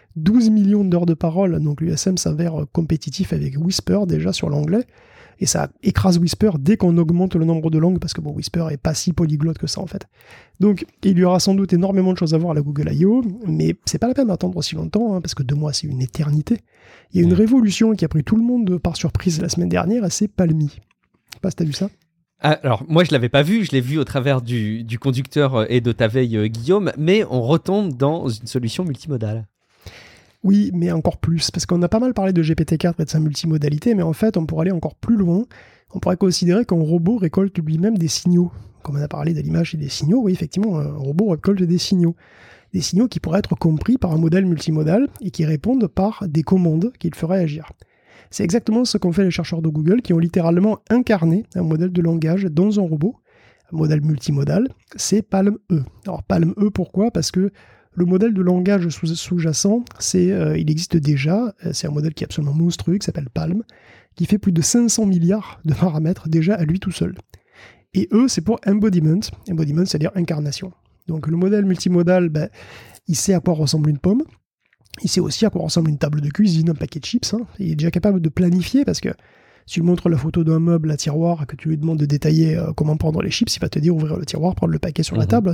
12 millions d'heures de parole. Donc l'USM s'avère compétitif avec Whisper déjà sur l'anglais. Et ça écrase Whisper dès qu'on augmente le nombre de langues, parce que bon, Whisper est pas si polyglotte que ça en fait. Donc il y aura sans doute énormément de choses à voir à la Google I.O., mais c'est pas la peine d'attendre aussi longtemps, parce que 2 mois c'est une éternité. Il y a une révolution qui a pris tout le monde par surprise la semaine dernière, et c'est Palmy. Je sais pas si t'as vu ça. Alors, moi, je ne l'avais pas vu, je l'ai vu au travers du conducteur et de ta veille, Guillaume, mais on retombe dans une solution multimodale. Oui, mais encore plus, parce qu'on a pas mal parlé de GPT-4 et de sa multimodalité, mais en fait, on pourrait aller encore plus loin. On pourrait considérer qu'un robot récolte lui-même des signaux. Comme on a parlé de l'image et des signaux, oui, effectivement, un robot récolte des signaux. Des signaux qui pourraient être compris par un modèle multimodal et qui répondent par des commandes qu'il ferait agir. C'est exactement ce qu'ont fait les chercheurs de Google, qui ont littéralement incarné un modèle de langage dans un robot, un modèle multimodal, c'est PaLM-E. Alors PaLM-E, pourquoi ? Parce que le modèle de langage sous-jacent, il existe déjà, c'est un modèle qui est absolument monstrueux, qui s'appelle PaLM, qui fait plus de 500 milliards de paramètres déjà à lui tout seul. Et E, c'est pour embodiment, c'est-à-dire incarnation. Donc le modèle multimodal, il sait à quoi ressemble une pomme, il sait aussi à quoi ressemble une table de cuisine, un paquet de chips, il est déjà capable de planifier, parce que si tu lui montres la photo d'un meuble à tiroir, que tu lui demandes de détailler comment prendre les chips, il va te dire ouvrir le tiroir, prendre le paquet sur la table.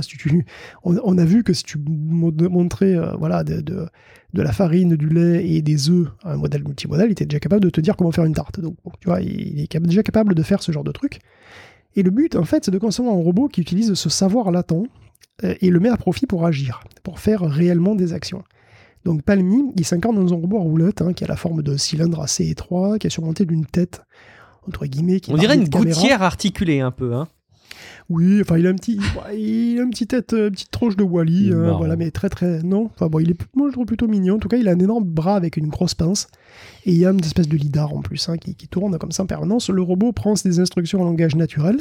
On a vu que si tu montrais de la farine, du lait et des œufs à un modèle multimodal, il était déjà capable de te dire comment faire une tarte. Donc, bon, tu vois, il est déjà capable de faire ce genre de truc. Et le but, en fait, c'est de concevoir un robot qui utilise ce savoir latent et le met à profit pour agir, pour faire réellement des actions. Donc Palmy, il s'incarne dans un robot à roulotte qui a la forme d'un cylindre assez étroit, qui est surmonté d'une tête, entre guillemets. On dirait une gouttière articulée un peu. Oui, enfin il a une petite tronche de Wall-E, voilà, mais très très... Non, enfin bon, moi je trouve plutôt mignon. En tout cas, il a un énorme bras avec une grosse pince, et il y a une espèce de lidar en plus, qui tourne comme ça en permanence. Le robot prend des instructions en langage naturel,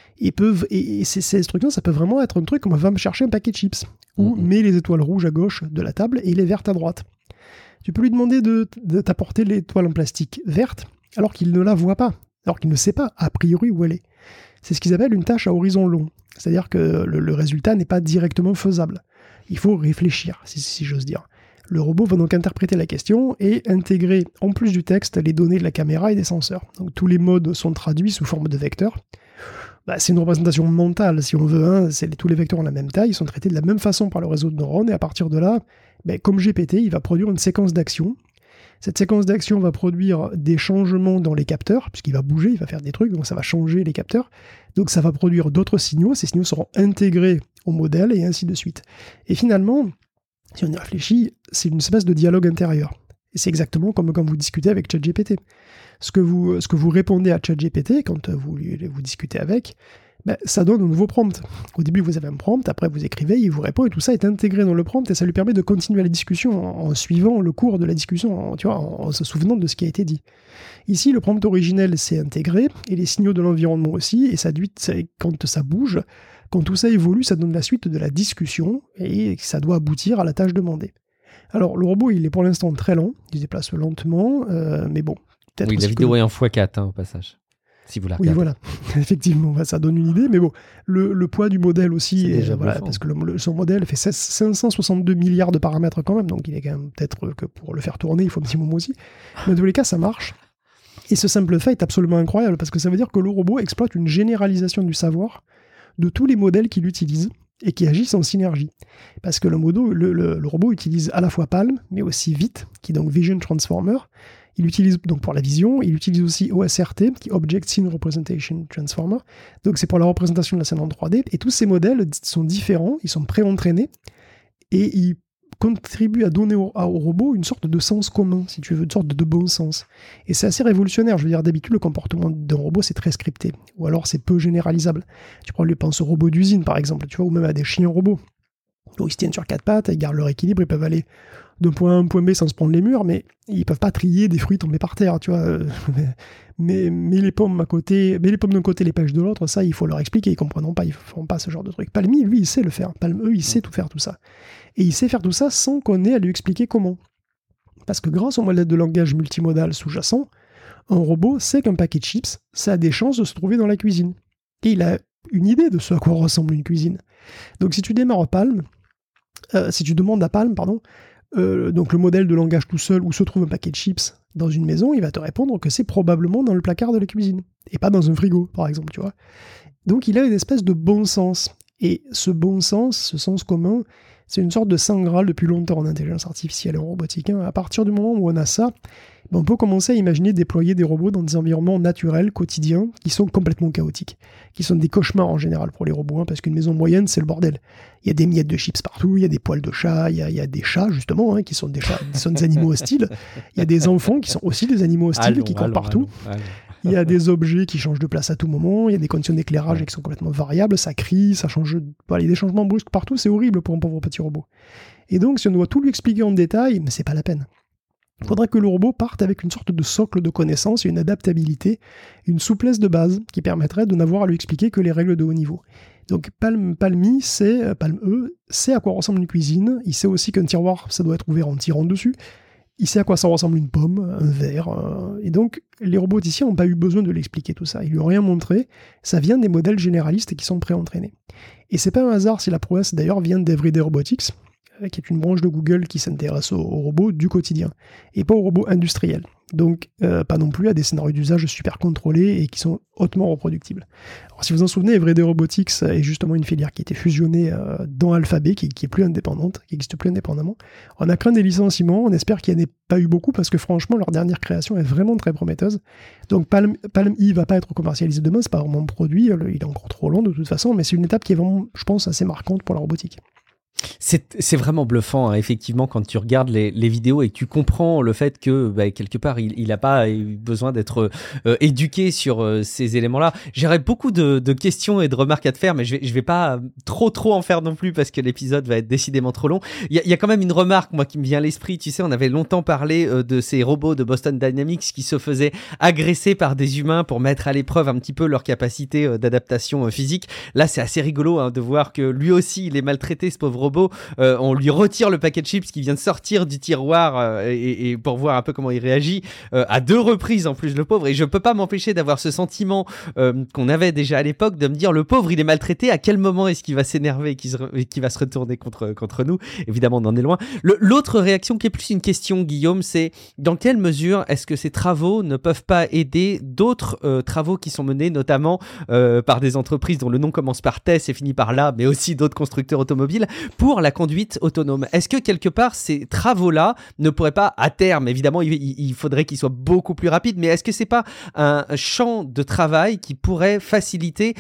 et ces instructions, ça peut vraiment être un truc comme va me chercher un paquet de chips, ou mets les étoiles rouges à gauche de la table et les vertes à droite. Tu peux lui demander de t'apporter l'étoile en plastique verte, alors qu'il ne la voit pas, alors qu'il ne sait pas a priori où elle est. C'est ce qu'ils appellent une tâche à horizon long, c'est-à-dire que le résultat n'est pas directement faisable. Il faut réfléchir, si j'ose dire. Le robot va donc interpréter la question et intégrer, en plus du texte, les données de la caméra et des senseurs. Donc tous les modes sont traduits sous forme de vecteurs. C'est une représentation mentale, si on veut. Tous les vecteurs ont la même taille, ils sont traités de la même façon par le réseau de neurones, et à partir de là, comme GPT, il va produire une séquence d'actions. Cette séquence d'actions va produire des changements dans les capteurs, puisqu'il va bouger, il va faire des trucs, donc ça va changer les capteurs. Donc ça va produire d'autres signaux, ces signaux seront intégrés au modèle, et ainsi de suite. Et finalement, si on y réfléchit, c'est une espèce de dialogue intérieur. Et c'est exactement comme quand vous discutez avec ChatGPT. Ce que vous répondez à ChatGPT quand vous discutez avec, ça donne un nouveau prompt. Au début, vous avez un prompt, après vous écrivez, il vous répond, et tout ça est intégré dans le prompt, et ça lui permet de continuer la discussion en suivant le cours de la discussion, en se souvenant de ce qui a été dit. Ici, le prompt originel s'est intégré, et les signaux de l'environnement aussi, et quand ça bouge, quand tout ça évolue, ça donne la suite de la discussion, et ça doit aboutir à la tâche demandée. Alors, le robot, il est pour l'instant très lent, il se déplace lentement, mais bon. Oui, la vidéo est en x4 au passage. Si vous la regardez. Oui, voilà, effectivement, ça donne une idée, mais bon, le poids du modèle aussi, parce que son modèle fait 562 milliards de paramètres quand même, donc il est quand même peut-être que pour le faire tourner, il faut un petit moment aussi. Mais dans tous les cas, ça marche. Et ce simple fait est absolument incroyable, parce que ça veut dire que le robot exploite une généralisation du savoir de tous les modèles qu'il utilise et qui agissent en synergie. Parce que le robot utilise à la fois Palm, mais aussi VIT, qui est donc Vision Transformer. Il utilise donc pour la vision, il utilise aussi OSRT, qui est Object Scene Representation Transformer. Donc c'est pour la représentation de la scène en 3D. Et tous ces modèles sont différents, ils sont pré-entraînés, et ils contribuent à donner au robot une sorte de sens commun, si tu veux, une sorte de bon sens. Et c'est assez révolutionnaire. Je veux dire, d'habitude, le comportement d'un robot, c'est très scripté, ou alors c'est peu généralisable. Tu penses aux robots d'usine, par exemple, tu vois, ou même à des chiens robots. Donc, ils se tiennent sur quatre pattes, ils gardent leur équilibre, ils peuvent aller d'un point A à un point B sans se prendre les murs, mais ils peuvent pas trier des fruits tombés par terre, tu vois. Mais les pommes à côté, mais les pommes d'un côté, les pêches de l'autre, ça, il faut leur expliquer, ils comprendront pas, ils feront pas ce genre de truc. Palmy, lui, il sait le faire. Il sait tout faire, tout ça. Et il sait faire tout ça sans qu'on ait à lui expliquer comment. Parce que grâce au modèle de langage multimodal sous-jacent, un robot sait qu'un paquet de chips, ça a des chances de se trouver dans la cuisine. Et il a une idée de ce à quoi ressemble une cuisine. Donc si tu démarres si tu demandes à Palm, donc le modèle de langage tout seul où se trouve un paquet de chips dans une maison, il va te répondre que c'est probablement dans le placard de la cuisine, et pas dans un frigo, par exemple, tu vois. Donc il a une espèce de bon sens. Et ce bon sens, ce sens commun, c'est une sorte de saint graal depuis longtemps en intelligence artificielle et en robotique. À partir du moment où on a ça, on peut commencer à imaginer déployer des robots dans des environnements naturels, quotidiens, qui sont complètement chaotiques, qui sont des cauchemars en général pour les robots, parce qu'une maison moyenne, c'est le bordel. Il y a des miettes de chips partout, il y a des poils de chat, il y a des chats, justement, qui sont des chats, qui sont des animaux hostiles. Il y a des enfants qui sont aussi des animaux hostiles, qui courent partout. Il y a des objets qui changent de place à tout moment, il y a des conditions d'éclairage qui sont complètement variables, ça crie, ça change, il y a des changements brusques partout, c'est horrible pour un pauvre petit robot. Et donc, si on doit tout lui expliquer en détail, mais c'est pas la peine. Il faudrait que le robot parte avec une sorte de socle de connaissances et une adaptabilité, une souplesse de base qui permettrait de n'avoir à lui expliquer que les règles de haut niveau. Donc Palmy sait à quoi ressemble une cuisine, il sait aussi qu'un tiroir, ça doit être ouvert en tirant dessus, il sait à quoi ça ressemble une pomme, un verre, et donc les roboticiens n'ont pas eu besoin de l'expliquer tout ça, ils lui ont rien montré, ça vient des modèles généralistes qui sont pré-entraînés. Et c'est pas un hasard si la prouesse d'ailleurs vient d'Everyday Robotics, qui est une branche de Google qui s'intéresse aux robots du quotidien, et pas aux robots industriels. Donc, pas non plus à des scénarios d'usage super contrôlés et qui sont hautement reproductibles. Alors, si vous en souvenez, Everyday Robotics est justement une filière qui a été fusionnée dans Alphabet, qui est plus indépendante, qui n'existe plus indépendamment. On a craint des licenciements, on espère qu'il n'y en ait pas eu beaucoup, parce que franchement, leur dernière création est vraiment très prometteuse. Donc, Palm-E va pas être commercialisé demain, c'est pas vraiment un produit, il est encore trop long de toute façon, mais c'est une étape qui est vraiment, je pense, assez marquante pour la robotique. C'est vraiment bluffant, effectivement, quand tu regardes les vidéos et que tu comprends le fait que, quelque part, il n'a pas eu besoin d'être éduqué sur ces éléments-là. J'aurais beaucoup de questions et de remarques à te faire, mais je vais pas trop en faire non plus parce que l'épisode va être décidément trop long. Il y a quand même une remarque, moi, qui me vient à l'esprit. Tu sais, on avait longtemps parlé de ces robots de Boston Dynamics qui se faisaient agresser par des humains pour mettre à l'épreuve un petit peu leur capacité d'adaptation physique. Là, c'est assez rigolo de voir que lui aussi, il est maltraité, ce pauvre robot. On lui retire le paquet de chips qui vient de sortir du tiroir et pour voir un peu comment il réagit à 2 reprises en plus, le pauvre. Et je peux pas m'empêcher d'avoir ce sentiment qu'on avait déjà à l'époque, de me dire le pauvre, il est maltraité, à quel moment est-ce qu'il va s'énerver et qu'il va se retourner contre nous. Évidemment, on en est loin. L'autre réaction qui est plus une question, Guillaume, c'est dans quelle mesure est-ce que ces travaux ne peuvent pas aider d'autres travaux qui sont menés notamment par des entreprises dont le nom commence par TES et finit par là, mais aussi d'autres constructeurs automobiles, pour la conduite autonome. Est-ce que quelque part ces travaux-là ne pourraient pas, à terme, évidemment, il faudrait qu'ils soient beaucoup plus rapides, mais est-ce que c'est pas un champ de travail qui pourrait faciliter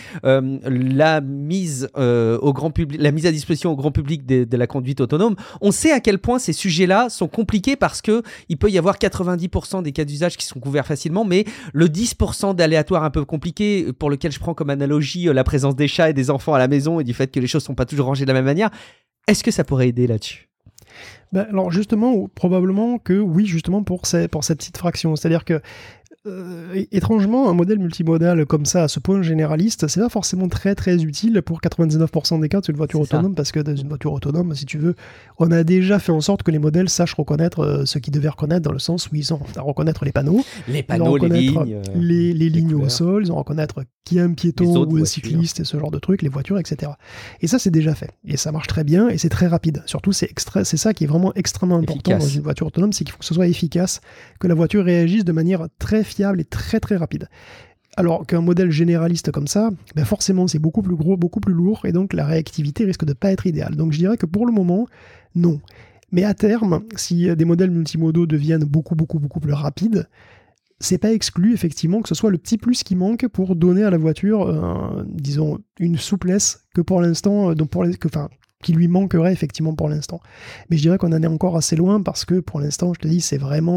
la mise au grand public, la mise à disposition au grand public de la conduite autonome? On sait à quel point ces sujets-là sont compliqués parce que il peut y avoir 90% des cas d'usage qui sont couverts facilement, mais le 10% d'aléatoires un peu compliqués, pour lequel je prends comme analogie la présence des chats et des enfants à la maison et du fait que les choses sont pas toujours rangées de la même manière, est-ce que ça pourrait aider là-dessus? Alors justement, probablement que oui, justement pour cette petite fraction. C'est-à-dire que étrangement, un modèle multimodal comme ça, à ce point généraliste, c'est pas forcément très très utile pour 99% des cas d'une voiture autonome, parce que dans une voiture autonome, si tu veux, on a déjà fait en sorte que les modèles sachent reconnaître ce qu'ils devaient reconnaître, dans le sens où ils ont à reconnaître les panneaux, les lignes, les lignes au sol, ils ont à reconnaître qui est un piéton ou un cycliste et ce genre de trucs, les voitures, etc. Et ça, c'est déjà fait. Et ça marche très bien et c'est très rapide. Surtout, c'est ça qui est vraiment extrêmement important dans une voiture autonome, c'est qu'il faut que ce soit efficace, que la voiture réagisse de manière très fiable et très très rapide. Alors qu'un modèle généraliste comme ça, ben forcément c'est beaucoup plus gros, beaucoup plus lourd, et donc la réactivité risque de pas être idéale. Donc je dirais que pour le moment, non. Mais à terme, si des modèles multimodaux deviennent beaucoup plus rapides, c'est pas exclu effectivement que ce soit le petit plus qui manque pour donner à la voiture, disons, une souplesse que pour l'instant, qui lui manquerait effectivement pour l'instant. Mais je dirais qu'on en est encore assez loin, parce que pour l'instant, je te dis,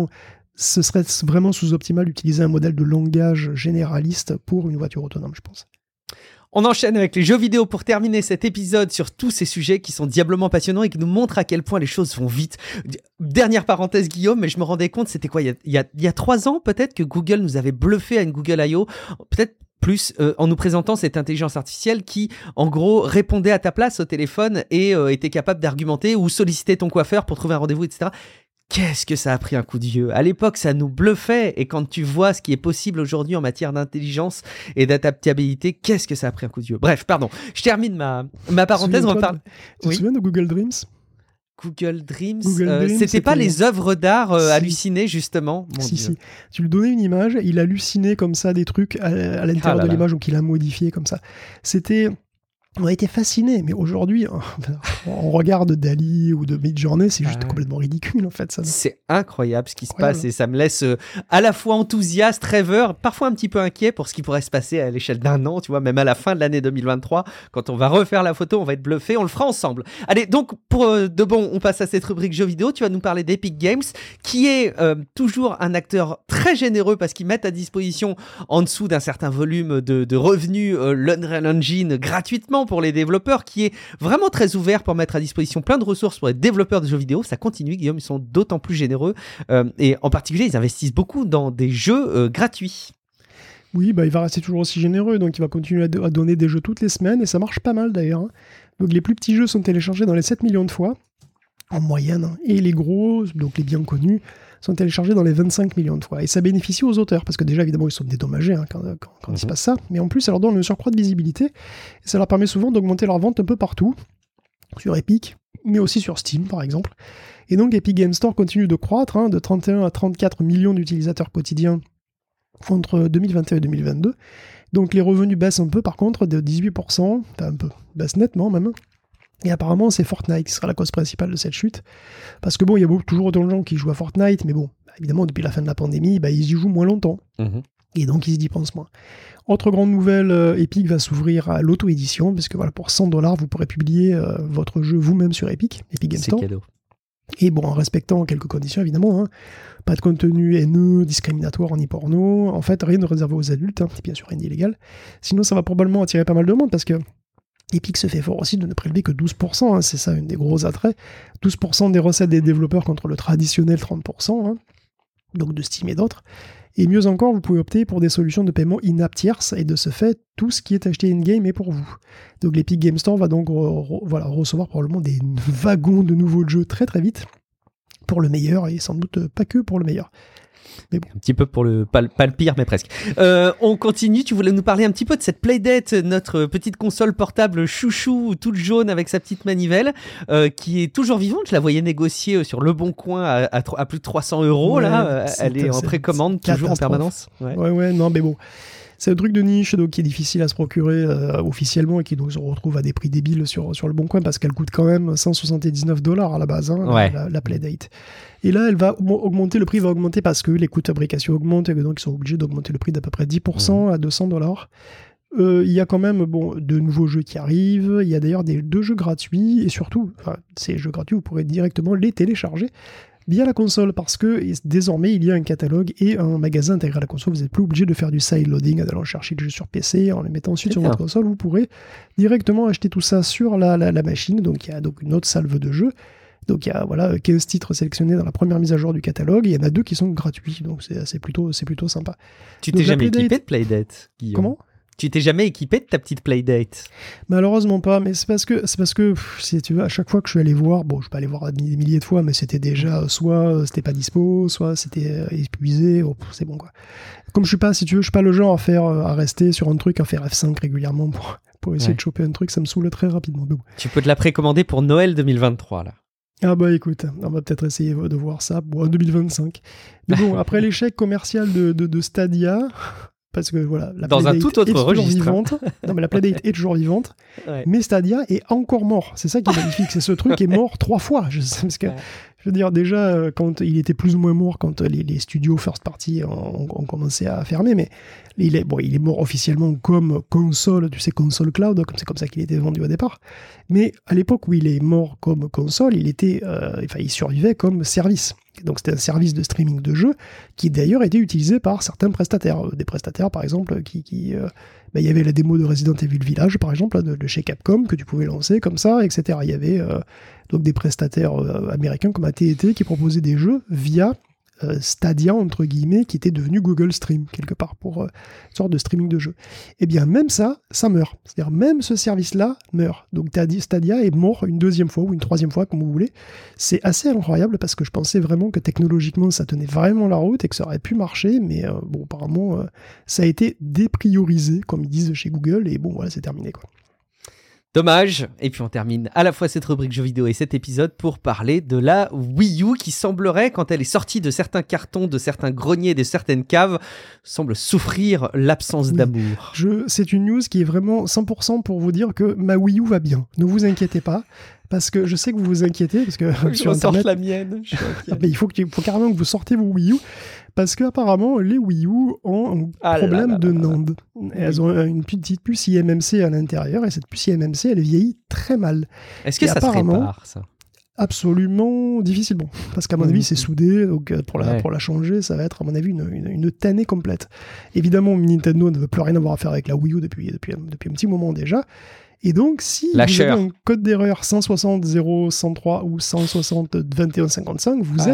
ce serait vraiment sous-optimal d'utiliser un modèle de langage généraliste pour une voiture autonome, je pense. On enchaîne avec les jeux vidéo pour terminer cet épisode sur tous ces sujets qui sont diablement passionnants et qui nous montrent à quel point les choses vont vite. Dernière parenthèse, Guillaume, mais je me rendais compte, c'était quoi, il y a 3 ans peut-être, que Google nous avait bluffé à une Google I.O., peut-être plus en nous présentant cette intelligence artificielle qui, en gros, répondait à ta place au téléphone et était capable d'argumenter ou solliciter ton coiffeur pour trouver un rendez-vous, etc. Qu'est-ce que ça a pris un coup de vieux. À l'époque, ça nous bluffait, et quand tu vois ce qui est possible aujourd'hui en matière d'intelligence et d'adaptabilité, qu'est-ce que ça a pris un coup de vieux. Bref, pardon, je termine ma parenthèse. Tu te souviens de Google Dreams ? Google Dreams, c'était pas les œuvres d'art hallucinées, justement? Si. Tu lui donnais une image, il hallucinait comme ça des trucs à l'intérieur de l'image, donc il a modifié comme ça. On a été fascinés, mais aujourd'hui, on regarde Dali ou de Midjourney, c'est juste complètement ridicule en fait. C'est incroyable ce qui se passe, et ça me laisse à la fois enthousiaste, rêveur, parfois un petit peu inquiet pour ce qui pourrait se passer à l'échelle d'un an, tu vois, même à la fin de l'année 2023, quand on va refaire la photo, on va être bluffé, on le fera ensemble. Allez, donc pour de bon, on passe à cette rubrique jeux vidéo. Tu vas nous parler d'Epic Games, qui est toujours un acteur très généreux, parce qu'ils mettent à disposition, en dessous d'un certain volume de revenus, l'Unreal Engine gratuitement pour les développeurs, qui est vraiment très ouvert pour mettre à disposition plein de ressources pour les développeurs de jeux vidéo. Ça continue, Guillaume, ils sont d'autant plus généreux, et en particulier ils investissent beaucoup dans des jeux gratuits. Oui, il va rester toujours aussi généreux, donc il va continuer à donner des jeux toutes les semaines, et ça marche pas mal d'ailleurs, hein. Donc les plus petits jeux sont téléchargés dans les 7 millions de fois en moyenne, hein. Et les gros, donc les bien connus, sont téléchargés dans les 25 millions de fois. Et ça bénéficie aux auteurs, parce que déjà, évidemment, ils sont dédommagés quand il se passe ça, mais en plus, ça leur donne un surcroît de visibilité, et ça leur permet souvent d'augmenter leur vente un peu partout, sur Epic, mais aussi sur Steam, par exemple. Et donc, Epic Games Store continue de croître, hein, de 31 à 34 millions d'utilisateurs quotidiens entre 2021 et 2022. Donc, les revenus baissent un peu, par contre, de 18%, enfin un peu, baissent nettement même. Et apparemment, c'est Fortnite qui sera la cause principale de cette chute. Parce que bon, il y a toujours autant de gens qui jouent à Fortnite, mais bon, évidemment, depuis la fin de la pandémie, ils y jouent moins longtemps. Et donc, ils y dépensent moins. Autre grande nouvelle, Epic va s'ouvrir à l'auto-édition, parce que voilà, pour $100, vous pourrez publier votre jeu vous-même sur Epic Games Store. C'est cadeau. Et bon, en respectant quelques conditions, évidemment, hein. Pas de contenu haineux, discriminatoire ni porno. En fait, rien de réservé aux adultes, hein. C'est bien sûr rien d'illégal. Sinon, ça va probablement attirer pas mal de monde, parce que Epic se fait fort aussi de ne prélever que 12%, hein, c'est ça une des gros attraits. 12% des recettes des développeurs contre le traditionnel 30%, hein, donc de Steam et d'autres. Et mieux encore, vous pouvez opter pour des solutions de paiement in-app tierces, et de ce fait, tout ce qui est acheté in-game est pour vous. Donc l'Epic Games Store va donc recevoir probablement des wagons de nouveaux jeux très très vite, pour le meilleur, et sans doute pas que pour le meilleur. Mais bon. Un petit peu pour pas le pire, mais presque. On continue, tu voulais nous parler un petit peu de cette Playdate, notre petite console portable chouchou, toute jaune avec sa petite manivelle, qui est toujours vivante. Je la voyais négocier sur Le Bon Coin à plus de 300 €. Là. Elle est en précommande, toujours en permanence. Ouais, non, mais bon. C'est un truc de niche donc, qui est difficile à se procurer officiellement et qui donc se retrouve à des prix débiles sur le Bon Coin parce qu'elle coûte quand même $179 à la base, la Playdate. Et là, elle va augmenter, le prix va augmenter parce que les coûts de fabrication augmentent et donc ils sont obligés d'augmenter le prix d'à peu près 10% à $200. Il y a quand même de nouveaux jeux qui arrivent, il y a d'ailleurs 2 jeux gratuits et surtout, ces jeux gratuits, vous pourrez directement les télécharger via la console parce que désormais il y a un catalogue et un magasin intégré à la console. Vous n'êtes plus obligé de faire du side loading, d'aller chercher le jeu sur PC en le mettant ensuite sur votre console. Vous pourrez directement acheter tout ça sur la machine. Donc il y a donc une autre salve de jeux. Donc il y a 15 titres sélectionnés dans la première mise à jour du catalogue. Il y en a 2 qui sont gratuits, donc c'est plutôt sympa. Tu t'es jamais équipé de Playdate, Guillaume? Comment? Tu t'es jamais équipé de ta petite Playdate? Malheureusement pas, mais c'est parce que si tu veux, à chaque fois que je suis allé voir, je peux aller voir des milliers de fois, mais c'était déjà soit c'était pas dispo, soit c'était épuisé, c'est bon quoi. Comme je suis pas le genre à rester sur un truc, à faire F5 régulièrement pour essayer de choper un truc, ça me saoule très rapidement. Tu peux te la précommander pour Noël 2023 là. Ah écoute, on va peut-être essayer de voir ça en 2025. Mais bon, après l'échec commercial de Stadia. Parce que la dans un tout autre registre. Non, mais la Playdate est toujours vivante. Mais Stadia est encore mort. C'est ça qui est magnifique. C'est ce truc qui est mort 3 fois. Parce que, je veux dire, déjà, quand il était plus ou moins mort, quand les studios first party ont commencé à fermer, mais il est mort officiellement comme console, tu sais, console cloud, comme c'est comme ça qu'il était vendu au départ. Mais à l'époque où il est mort comme console, il survivait comme service. Donc c'était un service de streaming de jeux qui d'ailleurs était utilisé par certains prestataires. Des prestataires par exemple il y avait la démo de Resident Evil Village par exemple de chez Capcom que tu pouvais lancer comme ça, etc. Il y avait donc des prestataires américains comme AT&T qui proposaient des jeux via Stadia entre guillemets qui était devenu Google Stream quelque part pour une sorte de streaming de jeux. Et bien même ça meurt. C'est-à-dire même ce service-là meurt. Donc Stadia est mort une 2e fois ou une 3e fois comme vous voulez. C'est assez incroyable parce que je pensais vraiment que technologiquement ça tenait vraiment la route et que ça aurait pu marcher, mais apparemment ça a été dépriorisé comme ils disent chez Google et c'est terminé quoi. Dommage. Et puis on termine à la fois cette rubrique jeux vidéo et cet épisode pour parler de la Wii U qui semblerait, quand elle est sortie de certains cartons, de certains greniers, de certaines caves, semble souffrir l'absence d'amour. C'est une news qui est vraiment 100% pour vous dire que ma Wii U va bien. Ne vous inquiétez pas. Parce que je sais que vous vous inquiétez. Parce que sur Internet, la mienne. Il faut carrément que vous sortez vos Wii U. Parce qu'apparemment, les Wii U ont un problème de NAND. Elles ont une petite puce iMMC à l'intérieur. Et cette puce iMMC, elle vieillit très mal. Est-ce que ça se répare, ça? Absolument difficilement. Parce qu'à mon avis, c'est soudé. Donc pour la changer, ça va être, à mon avis, une tannée complète. Évidemment, Nintendo ne veut plus rien avoir à faire avec la Wii U depuis un petit moment déjà. Et donc, si vous avez un code d'erreur 160 0103 ou 160 21 55, vous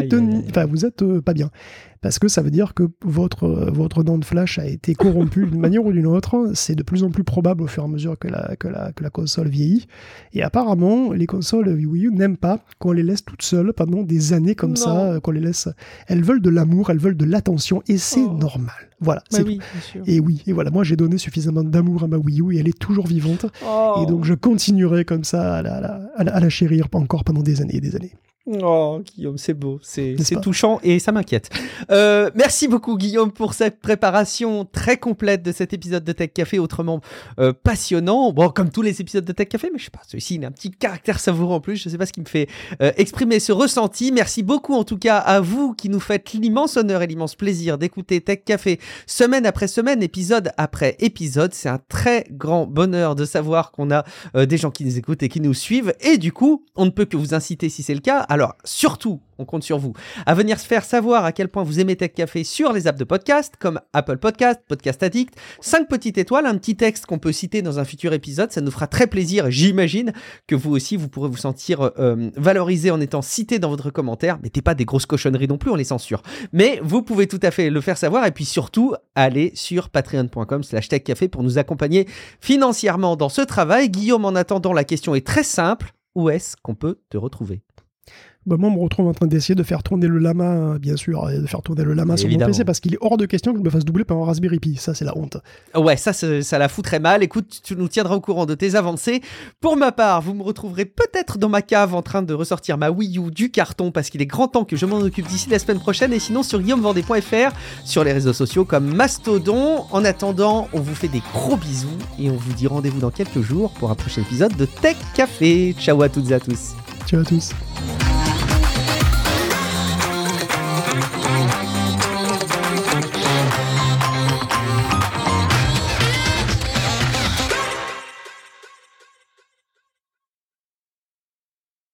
êtes pas bien. Parce que ça veut dire que votre NAND flash a été corrompu d'une manière ou d'une autre. C'est de plus en plus probable au fur et à mesure que la console vieillit. Et apparemment, les consoles Wii U n'aiment pas qu'on les laisse toutes seules pendant des années comme ça. Qu'on les laisse. Elles veulent de l'amour, elles veulent de l'attention, et c'est normal. Voilà. Oui, bien sûr. Et voilà, moi j'ai donné suffisamment d'amour à ma Wii U et elle est toujours vivante. Et donc je continuerai comme ça à la chérir encore pendant des années et des années. Oh, Guillaume, c'est beau, c'est touchant et ça m'inquiète. Merci beaucoup, Guillaume, pour cette préparation très complète de cet épisode de Tech Café, autrement passionnant. Bon, comme tous les épisodes de Tech Café, mais je sais pas, celui-ci, il a un petit caractère savoureux en plus. Je sais pas ce qui me fait exprimer ce ressenti. Merci beaucoup, en tout cas, à vous qui nous faites l'immense honneur et l'immense plaisir d'écouter Tech Café semaine après semaine, épisode après épisode. C'est un très grand bonheur de savoir qu'on a des gens qui nous écoutent et qui nous suivent. Et du coup, on ne peut que vous inciter, si c'est le cas, alors surtout, on compte sur vous, à venir se faire savoir à quel point vous aimez Tech Café sur les apps de podcast, comme Apple Podcast, Podcast Addict, 5 petites étoiles, un petit texte qu'on peut citer dans un futur épisode, ça nous fera très plaisir et j'imagine que vous aussi, vous pourrez vous sentir valorisé en étant cité dans votre commentaire. Mettez pas des grosses cochonneries non plus, on les censure. Mais vous pouvez tout à fait le faire savoir et puis surtout, allez sur patreon.com/techcafé pour nous accompagner financièrement dans ce travail. Guillaume, en attendant, la question est très simple, où est-ce qu'on peut te retrouver ? Bah, moi, on me retrouve en train d'essayer de faire tourner le lama, bien sûr, et de faire tourner le lama sur mon PC, parce qu'il est hors de question que je me fasse doubler par un Raspberry Pi. Ça, c'est la honte. Ouais, ça la fout très mal. Écoute, tu nous tiendras au courant de tes avancées. Pour ma part, vous me retrouverez peut-être dans ma cave en train de ressortir ma Wii U du carton, parce qu'il est grand temps que je m'en occupe d'ici la semaine prochaine. Et sinon, sur guillaumevendée.fr, sur les réseaux sociaux comme Mastodon. En attendant, on vous fait des gros bisous et on vous dit rendez-vous dans quelques jours pour un prochain épisode de Tech Café. Ciao à toutes et à tous. Ciao à tous.